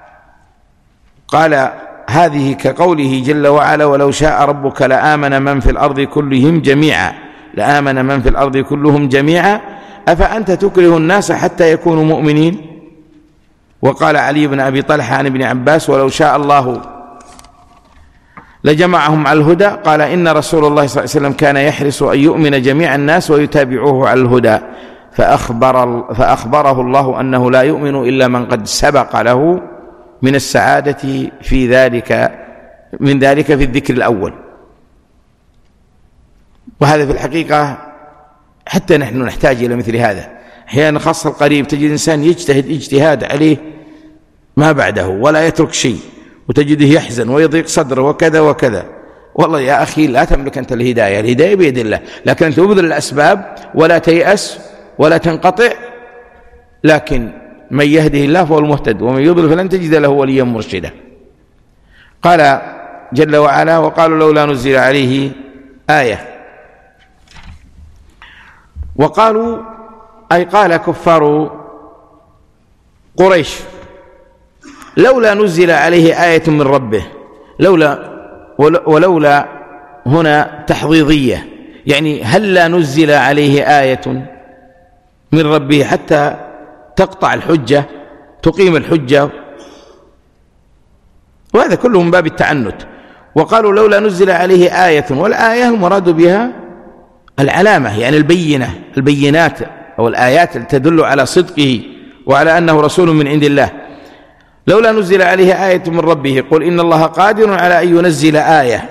قال هذه كقوله جل وعلا: ولو شاء ربك لآمن من في الأرض كلهم جميعا لآمن من في الأرض كلهم جميعا أفأنت تكره الناس حتى يكونوا مؤمنين. وقال علي بن أبي طلحة عن ابن عباس: ولو شاء الله لجمعهم على الهدى. قال: إن رسول الله صلى الله عليه وسلم كان يحرص أن يؤمن جميع الناس ويتابعوه على الهدى، فأخبر فأخبره الله أنه لا يؤمن إلا من قد سبق له من السعادة في ذلك من ذلك في الذكر الأول. وهذا في الحقيقة حتى نحن نحتاج إلى مثل هذا. أحيانا خاصة القريب تجد إنسان يجتهد اجتهاد عليه ما بعده ولا يترك شيء، وتجده يحزن ويضيق صدره وكذا وكذا. والله يا أخي لا تملك أنت الهداية، الهداية بيد الله، لكن أنت تبذل الأسباب ولا تيأس ولا تنقطع. لكن من يهده الله فهو المهتد، ومن يضلل فلن تجد له وليا مرشدا. قال جل وعلا: وقالوا لولا نزل عليه آية. وقالوا أي قال كفار قريش: لولا نزل عليه آية من ربه. لولا ولولا هنا تحضيضية، يعني هل لا نزل عليه آية من ربه حتى تقطع الحجة، تقيم الحجة. وهذا كله من باب التعنت. وقالوا لولا نزل عليه آية، والآية المراد بها العلامة، يعني البينة، البينات أو الآيات تدل على صدقه وعلى أنه رسول من عند الله. لولا نزل عليه آية من ربه قل إن الله قادر على أن ينزل آية.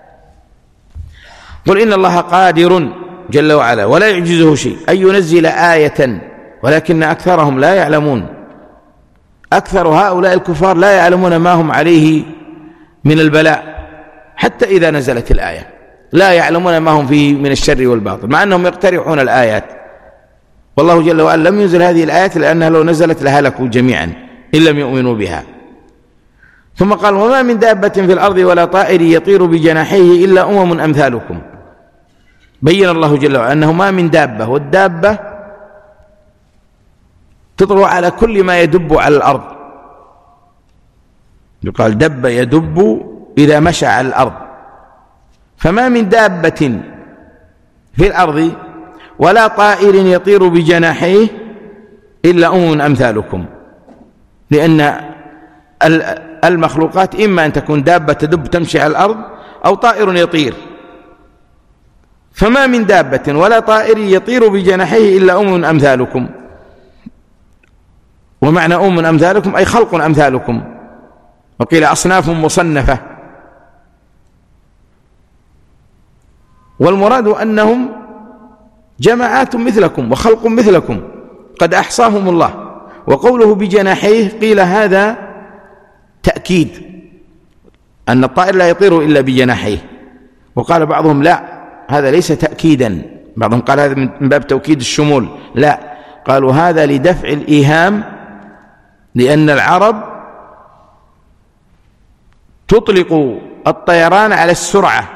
قل إن الله قادر جل وعلا ولا يعجزه شيء أن ينزل آية، ولكن أكثرهم لا يعلمون. أكثر هؤلاء الكفار لا يعلمون ما هم عليه من البلاء حتى إذا نزلت الآية، لا يعلمون ما هم فيه من الشر والباطل، مع أنهم يقترحون الآيات. والله جل وعلا لم ينزل هذه الآيات لأنها لو نزلت لهلكوا جميعا إن لم يؤمنوا بها. ثم قال: وما من دابة في الأرض ولا طائر يطير بجناحيه إلا أمم أمثالكم. بين الله جل وعلا أنه ما من دابة، والدابة تطلع على كل ما يدب على الأرض. يقال دب يدب إذا مشى على الأرض. فما من دابة في الأرض ولا طائر يطير بجناحيه إلا أمم أمثالكم، لأن المخلوقات إما أن تكون دابة تدب تمشي على الأرض أو طائر يطير. فما من دابة ولا طائر يطير بجناحيه إلا أمم أمثالكم. ومعنى أمم أمثالكم أي خلق أمثالكم، وقيل أصناف مصنفة. والمراد أنهم جماعات مثلكم وخلق مثلكم قد أحصاهم الله. وقوله بجناحيه قيل هذا تأكيد أن الطائر لا يطير إلا بجناحيه، وقال بعضهم لا، هذا ليس تأكيدا. بعضهم قال هذا من باب توكيد الشمول، لا، قالوا هذا لدفع الإيهام، لأن العرب تطلق الطيران على السرعة،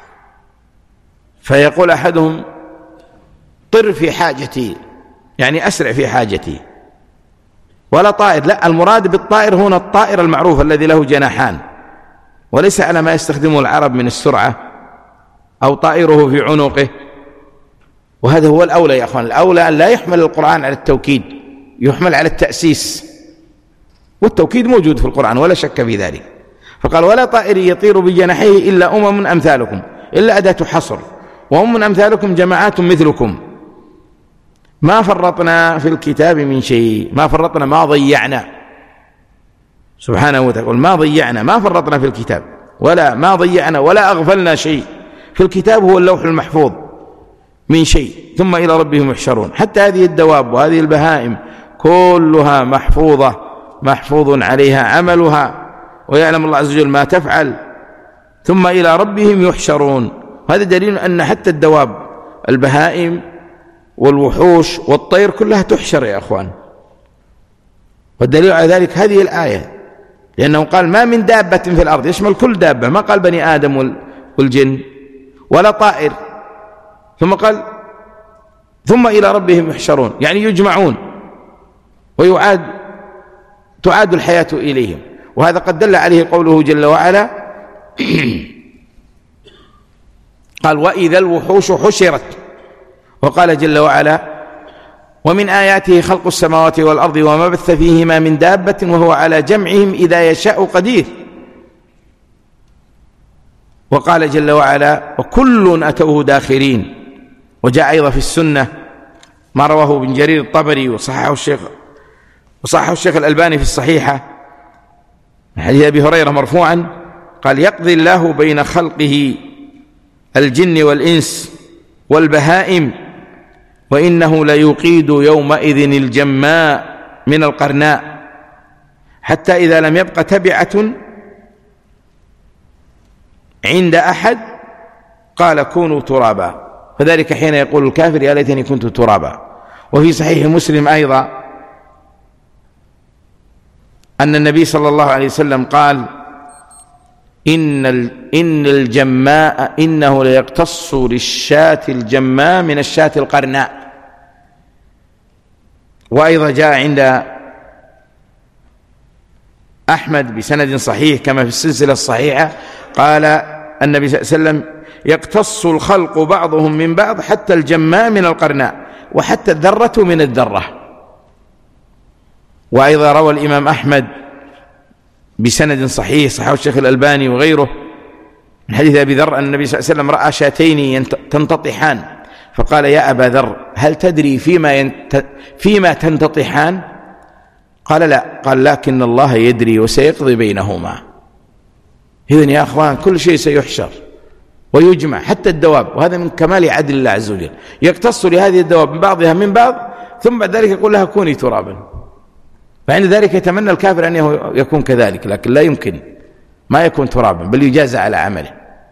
فيقول أحدهم طر في حاجتي، يعني أسرع في حاجتي. ولا طائر، لا، المراد بالطائر هنا الطائر المعروف الذي له جناحان، وليس على ما يستخدمه العرب من السرعة أو طائره في عنقه. وهذا هو الأولى يا أخوان، الأولى أن لا يحمل القرآن على التوكيد، يحمل على التأسيس، والتوكيد موجود في القرآن ولا شك في ذلك. فقال ولا طائر يطير بجناحيه إلا أمم أمثالكم، إلا أداة حصر، وأمم أمثالكم جماعات مثلكم ما فرطنا في الكتاب من شيء. ما فرطنا ما ضيعنا، سبحانه وتعالى ما ضيعنا، ما فرطنا في الكتاب، ولا ما ضيعنا ولا أغفلنا شيء. في الكتاب هو اللوح المحفوظ من شيء، ثم إلى ربهم يحشرون. حتى هذه الدواب وهذه البهائم كلها محفوظة، محفوظ عليها عملها، ويعلم الله عز وجل ما تفعل، ثم إلى ربهم يحشرون. هذا دليل أن حتى الدواب البهائم والوحوش والطير كلها تحشر يا أخوان. والدليل على ذلك هذه الآية، لأنه قال ما من دابة في الأرض، يشمل كل دابة، ما قال بني آدم والجن ولا طائر، ثم قال ثم إلى ربهم يحشرون، يعني يجمعون ويعاد تعاد الحياة إليهم. وهذا قد دل عليه قوله جل وعلا قال وإذا الوحوش حشرت، وقال جل وعلا ومن آياته خلق السماوات والأرض وما بث فيهما من دابة وهو على جمعهم إذا يشاء قدير. وقال جل وعلا وكل أتوه داخرين. وجاء أيضا في السنة ما رواه ابن جرير الطبري وصححه الشيخ وصححه الشيخ الألباني في الصحيحة من حديث أبي هريرة مرفوعا قال يقضي الله بين خلقه الجن والإنس والبهائم وإنه ليقيد يومئذ الجماء من القرناء حتى إذا لم يبق تبعة عند أحد قال كونوا ترابا، فذلك حين يقول الكافر يا ليتني كنت ترابا. وفي صحيح مسلم أيضا أن النبي صلى الله عليه وسلم قال إن إن الجماء إنه ليقتص للشاة الجماء من الشاة القرناء. وأيضا جاء عند أحمد بسند صحيح كما في السلسلة الصحيحة قال النبي صلى الله عليه وسلم يقتص الخلق بعضهم من بعض حتى الجماء من القرناء وحتى الذرة من الذرة. وأيضا روى الإمام أحمد بسند صحيح صححه الشيخ الألباني وغيره من حديث أبي ذر أن النبي صلى الله عليه وسلم رأى شاتين تنتطحان فقال يا أبا ذر هل تدري فيما, ينت... فيما تنتطحان؟ قال لا. قال لكن الله يدري وسيقضي بينهما. إذن يا أخوان كل شيء سيحشر ويجمع حتى الدواب، وهذا من كمال عدل الله عز وجل، يقتص لهذه الدواب من بعضها من بعض ثم بعد ذلك يقول لها كوني ترابا. فعند ذلك يتمنى الكافر أن يكون كذلك، لكن لا يمكن، ما يكون ترابا بل يجازى على عمله.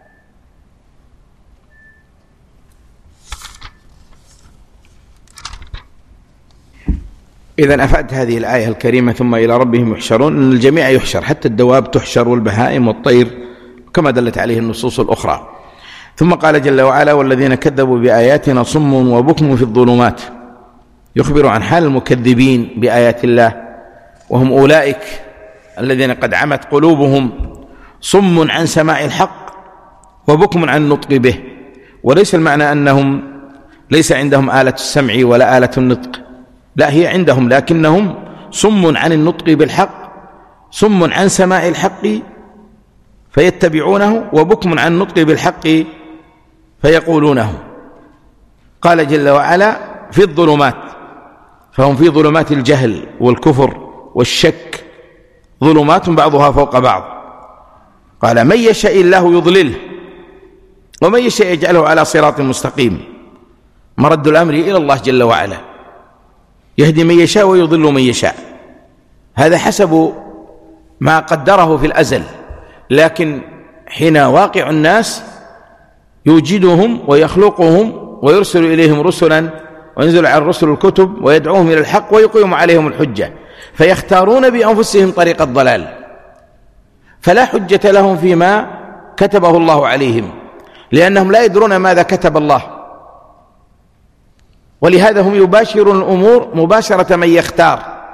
إذن أفادت هذه الآية الكريمة ثم إلى ربهم يحشرون أن الجميع يحشر، حتى الدواب تحشر والبهائم والطير كما دلت عليه النصوص الأخرى. ثم قال جل وعلا والذين كذبوا بآياتنا صم وبكم في الظلمات، يخبر عن حال المكذبين بآيات الله، وهم أولئك الذين قد عمت قلوبهم، صم عن سماع الحق وبكم عن النطق به. وليس المعنى أنهم ليس عندهم آلة السمع ولا آلة النطق، لا، هي عندهم لكنهم صم عن النطق بالحق، صم عن سماع الحق فيتبعونه، وبكم عن النطق بالحق فيقولونه. قال جل وعلا في الظلمات، فهم في ظلمات الجهل والكفر والشك، ظلمات بعضها فوق بعض. قال من يشاء الله يضلله ومن يشاء يجعله على صراط مستقيم. مرد الأمر إلى الله جل وعلا، يهدي من يشاء ويضل من يشاء، هذا حسب ما قدره في الأزل، لكن حين واقع الناس يوجدهم ويخلقهم ويرسل إليهم رسلا وينزل على الرسل الكتب ويدعوهم إلى الحق ويقيم عليهم الحجة، فيختارون بأنفسهم طريق الضلال، فلا حجة لهم فيما كتبه الله عليهم، لأنهم لا يدرون ماذا كتب الله، ولهذا هم يباشرون الأمور مباشرة من يختار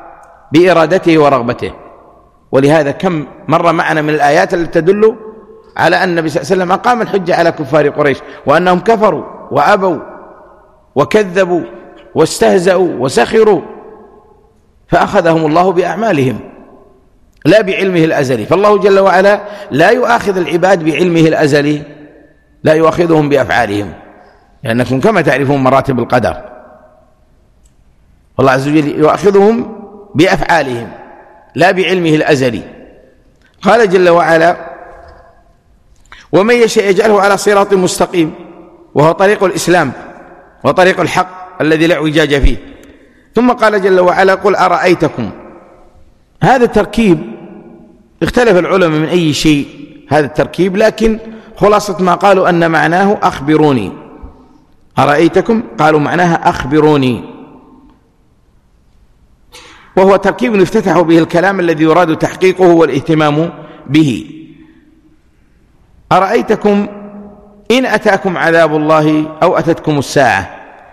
بإرادته ورغبته. ولهذا كم مر معنا من الآيات التي تدل على أن النبي صلى الله عليه وسلم أقام الحجة على كفار قريش وأنهم كفروا وأبوا وكذبوا واستهزأوا وسخروا، فأخذهم الله بأعمالهم لا بعلمه الأزلي. فالله جل وعلا لا يؤاخذ العباد بعلمه الأزلي، لا يؤاخذهم بأفعالهم، لأنكم كما تعرفون مراتب القدر، والله عز وجل يؤاخذهم بأفعالهم لا بعلمه الأزلي. قال جل وعلا: ومن يشاء يجعله على صراط مستقيم، وهو طريق الإسلام وطريق الحق الذي لا اعوجاج فيه. ثم قال جل وعلا: قل أرأيتكم. هذا التركيب اختلف العلماء من أي شيء هذا التركيب، لكن خلاصة ما قالوا أن معناه أخبروني. أرأيتكم قالوا معناها أخبروني، وهو تركيب يفتتح به الكلام الذي يراد تحقيقه والاهتمام به. أرأيتكم إن أتاكم عذاب الله أو أتتكم الساعة،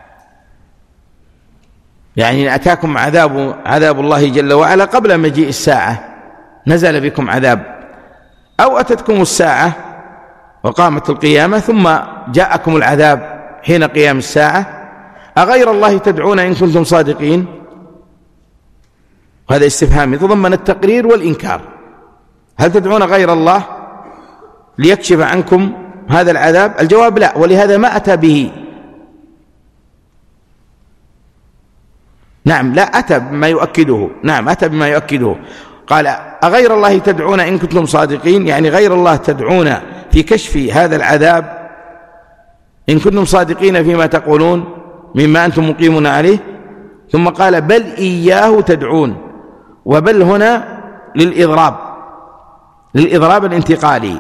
يعني إن أتاكم عذاب عذاب الله جل وعلا قبل مجيء الساعة، نزل بكم عذاب، أو أتتكم الساعة وقامت القيامة ثم جاءكم العذاب حين قيام الساعة، أغير الله تدعون إن كنتم صادقين؟ هذا استفهام يتضمن التقرير والإنكار. هل تدعون غير الله ليكشف عنكم هذا العذاب؟ الجواب لا، ولهذا ما أتى به. نعم، لا، أتى بما يؤكده. نعم، أتى بما يؤكده. قال: أغير الله تدعون إن كنتم صادقين، يعني غير الله تدعون في كشف هذا العذاب إن كنتم صادقين فيما تقولون مما أنتم مقيمون عليه. ثم قال: بل إياه تدعون، وبل هنا للإضراب، للإضراب الانتقالي،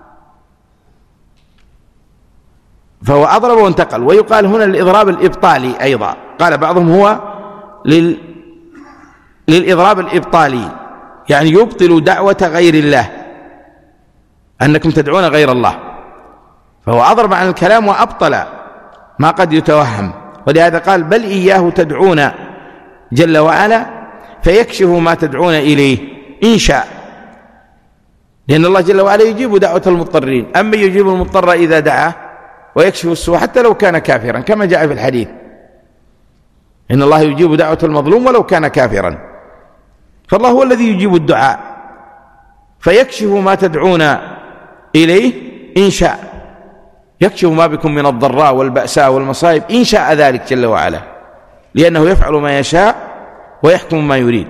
فهو أضرب وانتقل. ويقال هنا للإضراب الإبطالي أيضا، قال بعضهم هو لل... للإضراب الإبطالي، يعني يبطل دعوة غير الله، أنكم تدعون غير الله، فهو أضرب عن الكلام وأبطل ما قد يتوهم. ولهذا قال: بل إياه تدعون جل وعلا فيكشف ما تدعون إليه إن شاء، لأن الله جل وعلا يجيب دعوة المضطرين. أما يجيب المضطر إذا دعاه ويكشف السوء حتى لو كان كافرا، كما جاء في الحديث: إن الله يجيب دعوة المظلوم ولو كان كافرا. فالله هو الذي يجيب الدعاء فيكشف ما تدعون إليه إن شاء، يكشف ما بكم من الضراء والبأساء والمصائب إن شاء ذلك جل وعلا، لأنه يفعل ما يشاء ويحكم ما يريد.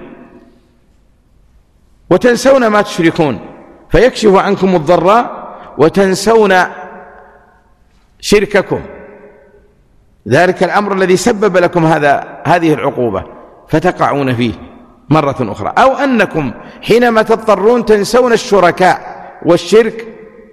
وتنسون ما تشركون فيكشف عنكم الضراء وتنسون شرككم، ذلك الأمر الذي سبب لكم هذا هذه العقوبة فتقعون فيه مرة أخرى. أو أنكم حينما تضطرون تنسون الشركاء والشرك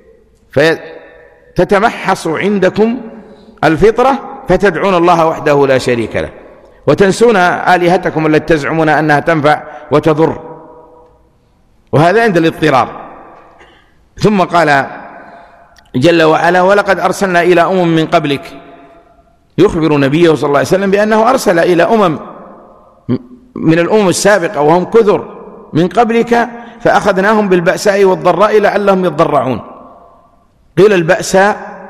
فتتمحص عندكم الفطرة فتدعون الله وحده لا شريك له، وتنسون آلهتكم التي تزعمون أنها تنفع وتضر، وهذا عند الاضطرار. ثم قال جل وعلا: ولقد أرسلنا إلى أمم من قبلك، يخبر نبيه صلى الله عليه وسلم بأنه أرسل إلى أمم من الأمم السابقة وهم كثر من قبلك فأخذناهم بالبأساء والضراء لعلهم يضرعون. قيل البأساء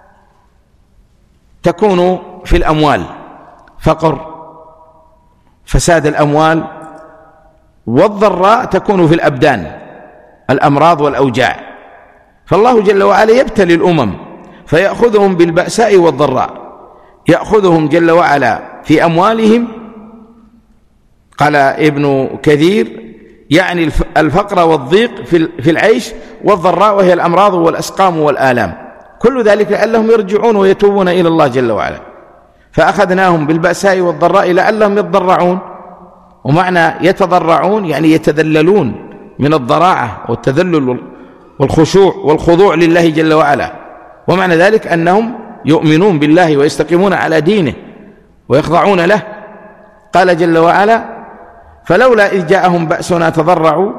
تكون في الأموال، فقر فساد الأموال، والضراء تكون في الأبدان، الأمراض والأوجاع. فالله جل وعلا يبتلي الأمم فيأخذهم بالبأساء والضراء، يأخذهم جل وعلا في أموالهم، قال ابن كثير يعني الفقر والضيق في العيش، والضراء وهي الأمراض والأسقام والآلام، كل ذلك لعلهم يرجعون ويتوبون إلى الله جل وعلا. فأخذناهم بالبأساء والضراء لعلهم يتضرعون، ومعنى يتضرعون يعني يتذللون من الضراعة والتذلل والخشوع والخضوع لله جل وعلا، ومعنى ذلك أنهم يؤمنون بالله ويستقيمون على دينه ويخضعون له. قال جل وعلا: فلولا إذ جاءهم بأسنا تضرعوا،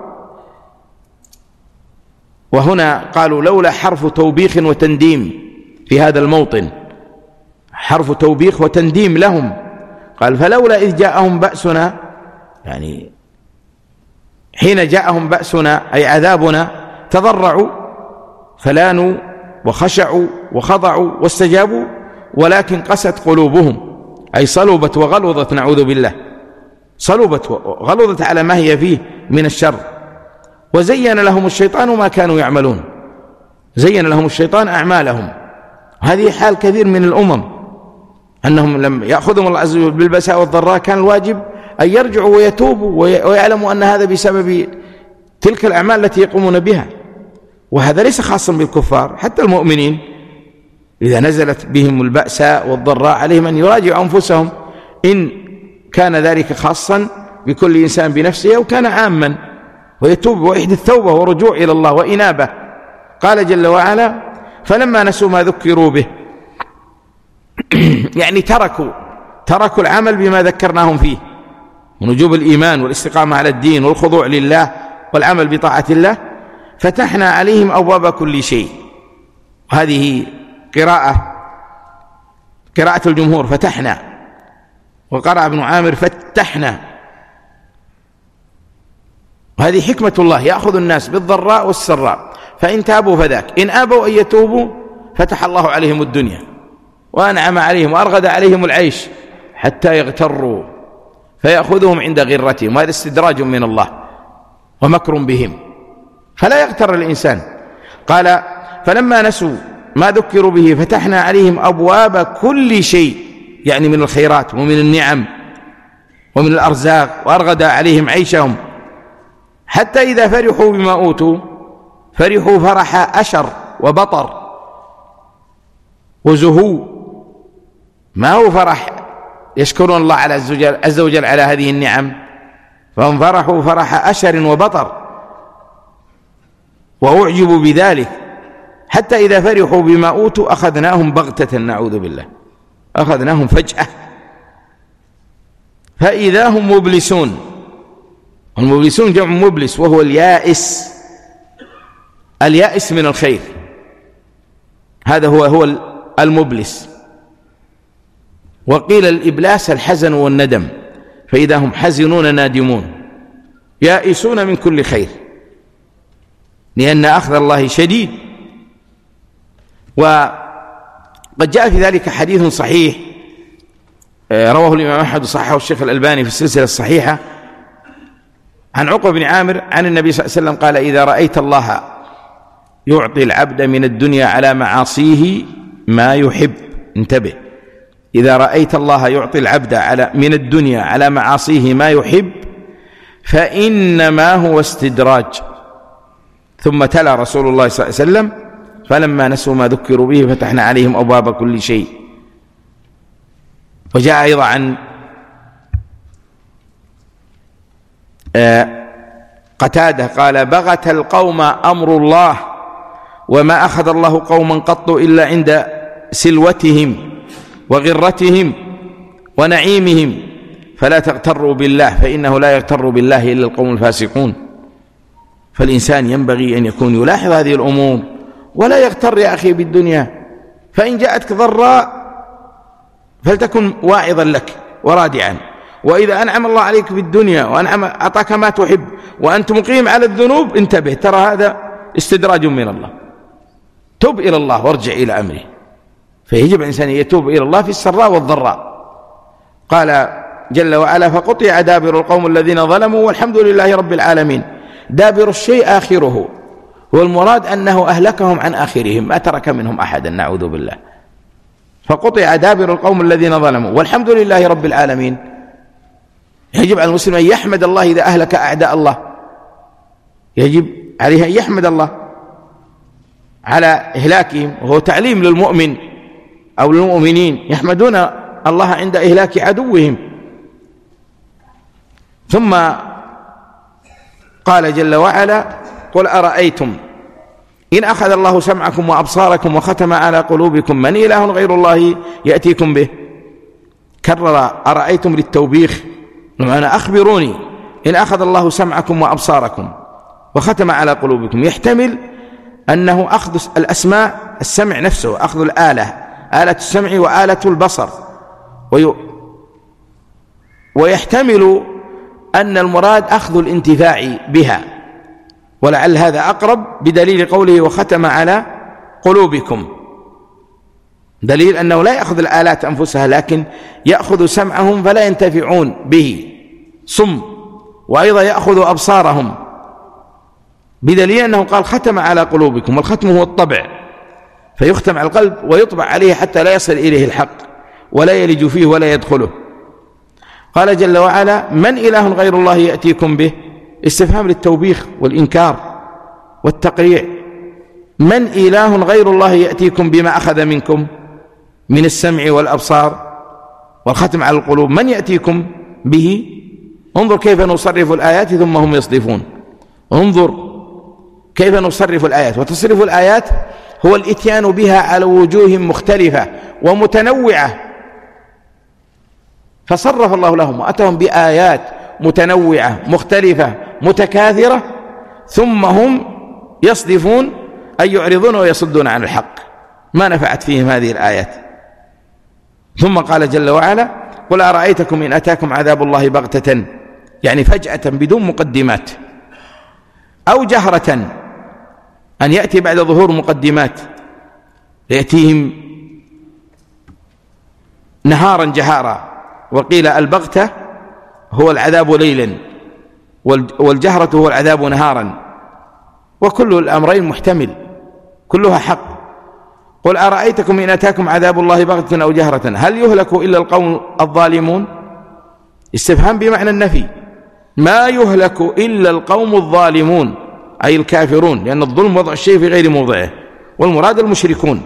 وهنا قالوا لولا حرف توبيخ وتنديم في هذا الموطن، حرف توبيخ وتنديم لهم. قال: فلولا إذ جاءهم بأسنا، يعني حين جاءهم بأسنا أي عذابنا تضرعوا فلانوا وخشعوا وخضعوا واستجابوا، ولكن قست قلوبهم أي صلبت وغلظت، نعوذ بالله، صلبت وغلظت على ما هي فيه من الشر. وزين لهم الشيطان ما كانوا يعملون، زين لهم الشيطان أعمالهم. هذه حال كثير من الأمم، أنهم لم يأخذهم الله عز وجل بالبأساء والضراء كان الواجب أن يرجعوا ويتوبوا ويعلموا أن هذا بسبب تلك الأعمال التي يقومون بها. وهذا ليس خاصا بالكفار، حتى المؤمنين إذا نزلت بهم البأساء والضراء عليهم أن يراجعوا أنفسهم، إن كان ذلك خاصا بكل إنسان بنفسه أو كان عاما، ويتوب ويحدث توبة ورجوع إلى الله وإنابة. قال جل وعلا: فلما نسوا ما ذكروا به، يعني تركوا تركوا العمل بما ذكرناهم فيه من وجوب الإيمان والاستقامة على الدين والخضوع لله والعمل بطاعة الله، فتحنا عليهم أبواب كل شيء. هذه قراءة قراءة الجمهور فتحنا، وقرأ ابن عامر فتحنا. وهذه حكمة الله، يأخذ الناس بالضراء والسراء، فإن تابوا فذاك، إن آبوا أن يتوبوا فتح الله عليهم الدنيا وأنعم عليهم وأرغد عليهم العيش حتى يغتروا فيأخذهم عند غرتهم، وهذا استدراج من الله ومكر بهم، فلا يغتر الإنسان. قال: فلما نسوا ما ذكروا به فتحنا عليهم أبواب كل شيء، يعني من الخيرات ومن النعم ومن الأرزاق، وأرغد عليهم عيشهم، حتى إذا فرحوا بما أوتوا فرحوا فرح أشر وبطر وزهو، ما هو فرح يشكرون الله عز وجل على هذه النعم، فهم فرحوا فرح أشر وبطر وأعجبوا بذلك، حتى إذا فرحوا بما أوتوا أخذناهم بغتة، نعوذ بالله، أخذناهم فجأة فإذا هم مبلسون. المبلسون جمع مبلس، وهو اليائس، اليائس من الخير، هذا هو هو المبلس. وقيل الإبلاس الحزن والندم، فإذا هم حزنون نادمون يائسون من كل خير، لأن أخذ الله شديد. وقد جاء في ذلك حديث صحيح رواه الإمام أحمد وصححه الشيخ الألباني في السلسلة الصحيحة عن عقبة بن عامر عن النبي صلى الله عليه وسلم قال: إذا رأيت الله يعطي العبد من الدنيا على معاصيه ما يحب، انتبه، إذا رأيت الله يعطي العبد على من الدنيا على معاصيه ما يحب فإنما هو استدراج. ثم تلا رسول الله صلى الله عليه وسلم: فلما نسوا ما ذكروا به فتحنا عليهم أبواب كل شيء. وجاء أيضا عن قتادة قال: بغت القوم أمر الله، وما أخذ الله قوما قط إلا عند سلوتهم وغرتهم ونعيمهم، فلا تغتروا بالله فإنه لا يغتر بالله إلا القوم الفاسقون. فالإنسان ينبغي أن يكون يلاحظ هذه الأمور ولا يغتر يا أخي بالدنيا، فإن جاءتك ضراء فلتكن واعظا لك ورادعا، وإذا أنعم الله عليك في الدنيا وأنعم أعطاك ما تحب وأنت مقيم على الذنوب انتبه، ترى هذا استدراج من الله، تب إلى الله وارجع إلى أمره. فيجب الإنسان يتوب إلى الله في السراء والضراء. قال جل وعلا: فقطع دابر القوم الذين ظلموا والحمد لله رب العالمين. دابر الشيء آخره، والمراد أنه أهلكهم عن آخرهم، ما ترك منهم أحدا، نعوذ بالله. فقطع دابر القوم الذين ظلموا والحمد لله رب العالمين. يجب على المسلم أن يحمد الله إذا أهلك أعداء الله، يجب عليه أن يحمد الله على إهلاكهم، وهو تعليم للمؤمن أو للمؤمنين، يحمدون الله عند إهلاك عدوهم. ثم قال جل وعلا: قل أرأيتم إن أخذ الله سمعكم وأبصاركم وختم على قلوبكم من إله غير الله يأتيكم به. كرر أرأيتم للتوبيخ، بمعنى أخبروني إن أخذ الله سمعكم وأبصاركم وختم على قلوبكم. يحتمل أنه أخذ الأسماء، السمع نفسه، أخذ الآلة، آلة السمع وآلة البصر، وي... ويحتمل أن المراد أخذ الانتفاع بها، ولعل هذا أقرب بدليل قوله وختم على قلوبكم، دليل أنه لا يأخذ الآلات أنفسها لكن يأخذ سمعهم فلا ينتفعون به، صم، وأيضا يأخذ أبصارهم، بدليل أنه قال ختم على قلوبكم، والختم هو الطبع، فيختم على القلب ويطبع عليه حتى لا يصل إليه الحق ولا يلج فيه ولا يدخله. قال جل وعلا من إله غير الله يأتيكم به، استفهام للتوبيخ والإنكار والتقريع، من إله غير الله يأتيكم بما أخذ منكم من السمع والأبصار والختم على القلوب، من يأتيكم به؟ انظر كيف نصرف الآيات ثم هم يصدفون، انظر كيف نصرف الآيات. وتصرف الآيات هو الإتيان بها على وجوه مختلفة ومتنوعة، فصرف الله لهم وأتهم بآيات متنوعة مختلفة متكاثرة، ثم هم يصدفون أي يعرضون ويصدون عن الحق، ما نفعت فيهم هذه الآيات. ثم قال جل وعلا قل أرأيتكم إن أتاكم عذاب الله بغتة، يعني فجأة بدون مقدمات، أو جهرة، أن يأتي بعد ظهور مقدمات، يأتيهم نهارا جهارا، وقيل البغتة هو العذاب ليلا والجهرة هو العذاب نهارا، وكل الأمرين محتمل، كلها حق. قل أرأيتكم إن أتاكم عذاب الله بغتة أو جهرة هل يهلك إلا القوم الظالمون، استفهام بمعنى النفي، ما يهلك إلا القوم الظالمون أي الكافرون، لأن الظلم وضع الشيء في غير موضعه، والمراد المشركون.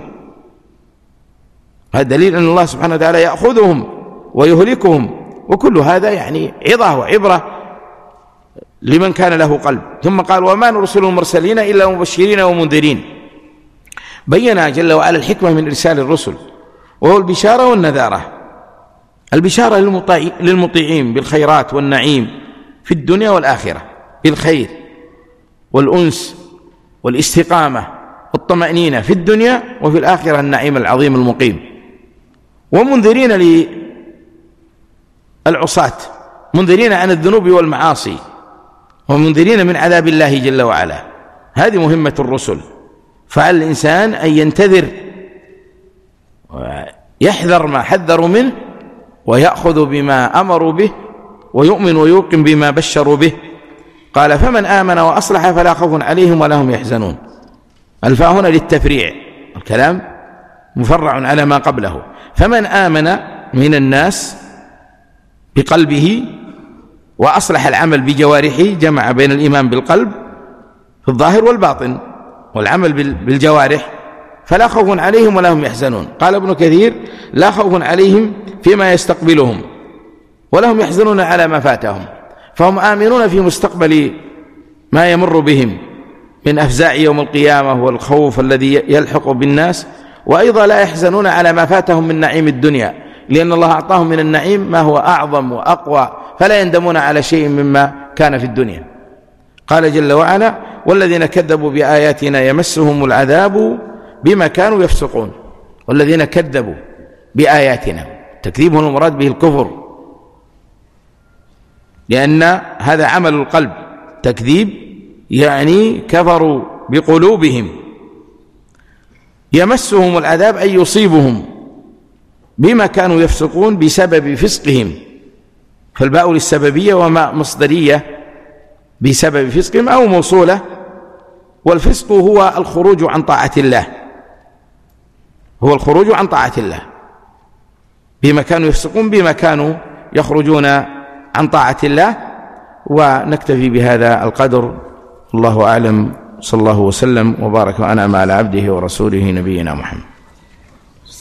هذا دليل أن الله سبحانه وتعالى يأخذهم ويهلكهم، وكل هذا يعني عظة وعبرة لمن كان له قلب. ثم قال وما نرسل المرسلين إلا مبشرين ومنذرين، بين جل وعلا الحكمة من إرسال الرسل، وهو البشارة والنذارة. البشارة للمطيعين بالخيرات والنعيم في الدنيا والآخرة، بالخير والأنس والاستقامة والطمأنينة في الدنيا، وفي الآخرة النعيم العظيم المقيم. ومنذرين للعصاة، منذرين عن الذنوب والمعاصي، ومنذرين من عذاب الله جل وعلا. هذه مهمة الرسل، فعلى الإنسان أن ينتذر ويحذر ما حذروا منه، ويأخذ بما أمروا به، ويؤمن ويوقن بما بشروا به. قال فمن آمن وأصلح فلا خوف عليهم ولا هم يحزنون. الفاء هنا للتفريع، الكلام مفرع على ما قبله. فمن آمن من الناس بقلبه وأصلح العمل بجوارحه، جمع بين الإيمان بالقلب في الظاهر والباطن والعمل بالجوارح، فلا خوف عليهم ولا هم يحزنون. قال ابن كثير لا خوف عليهم فيما يستقبلهم، ولا هم يحزنون على ما فاتهم، فهم آمنون في مستقبل ما يمر بهم من أفزاع يوم القيامة والخوف الذي يلحق بالناس، وأيضا لا يحزنون على ما فاتهم من نعيم الدنيا، لأن الله أعطاهم من النعيم ما هو أعظم وأقوى، فلا يندمون على شيء مما كان في الدنيا. قال جل وعلا والذين كذبوا بآياتنا يمسهم العذاب بما كانوا يفسقون. والذين كذبوا بآياتنا، تكذيبهم المراد به الكفر، لأن هذا عمل القلب، تكذيب يعني كفروا بقلوبهم. يمسهم العذاب أي يصيبهم بما كانوا يفسقون بسبب فسقهم، فالباء للسببية وما مصدرية بسبب فسقهم أو موصولة. والفسق هو الخروج عن طاعة الله، هو الخروج عن طاعة الله، بما كانوا يفسقون بما كانوا يخرجون عن طاعة الله. ونكتفي بهذا القدر، الله أعلم، صلى الله وسلم وبارك وأنعم على عبده ورسوله نبينا محمد.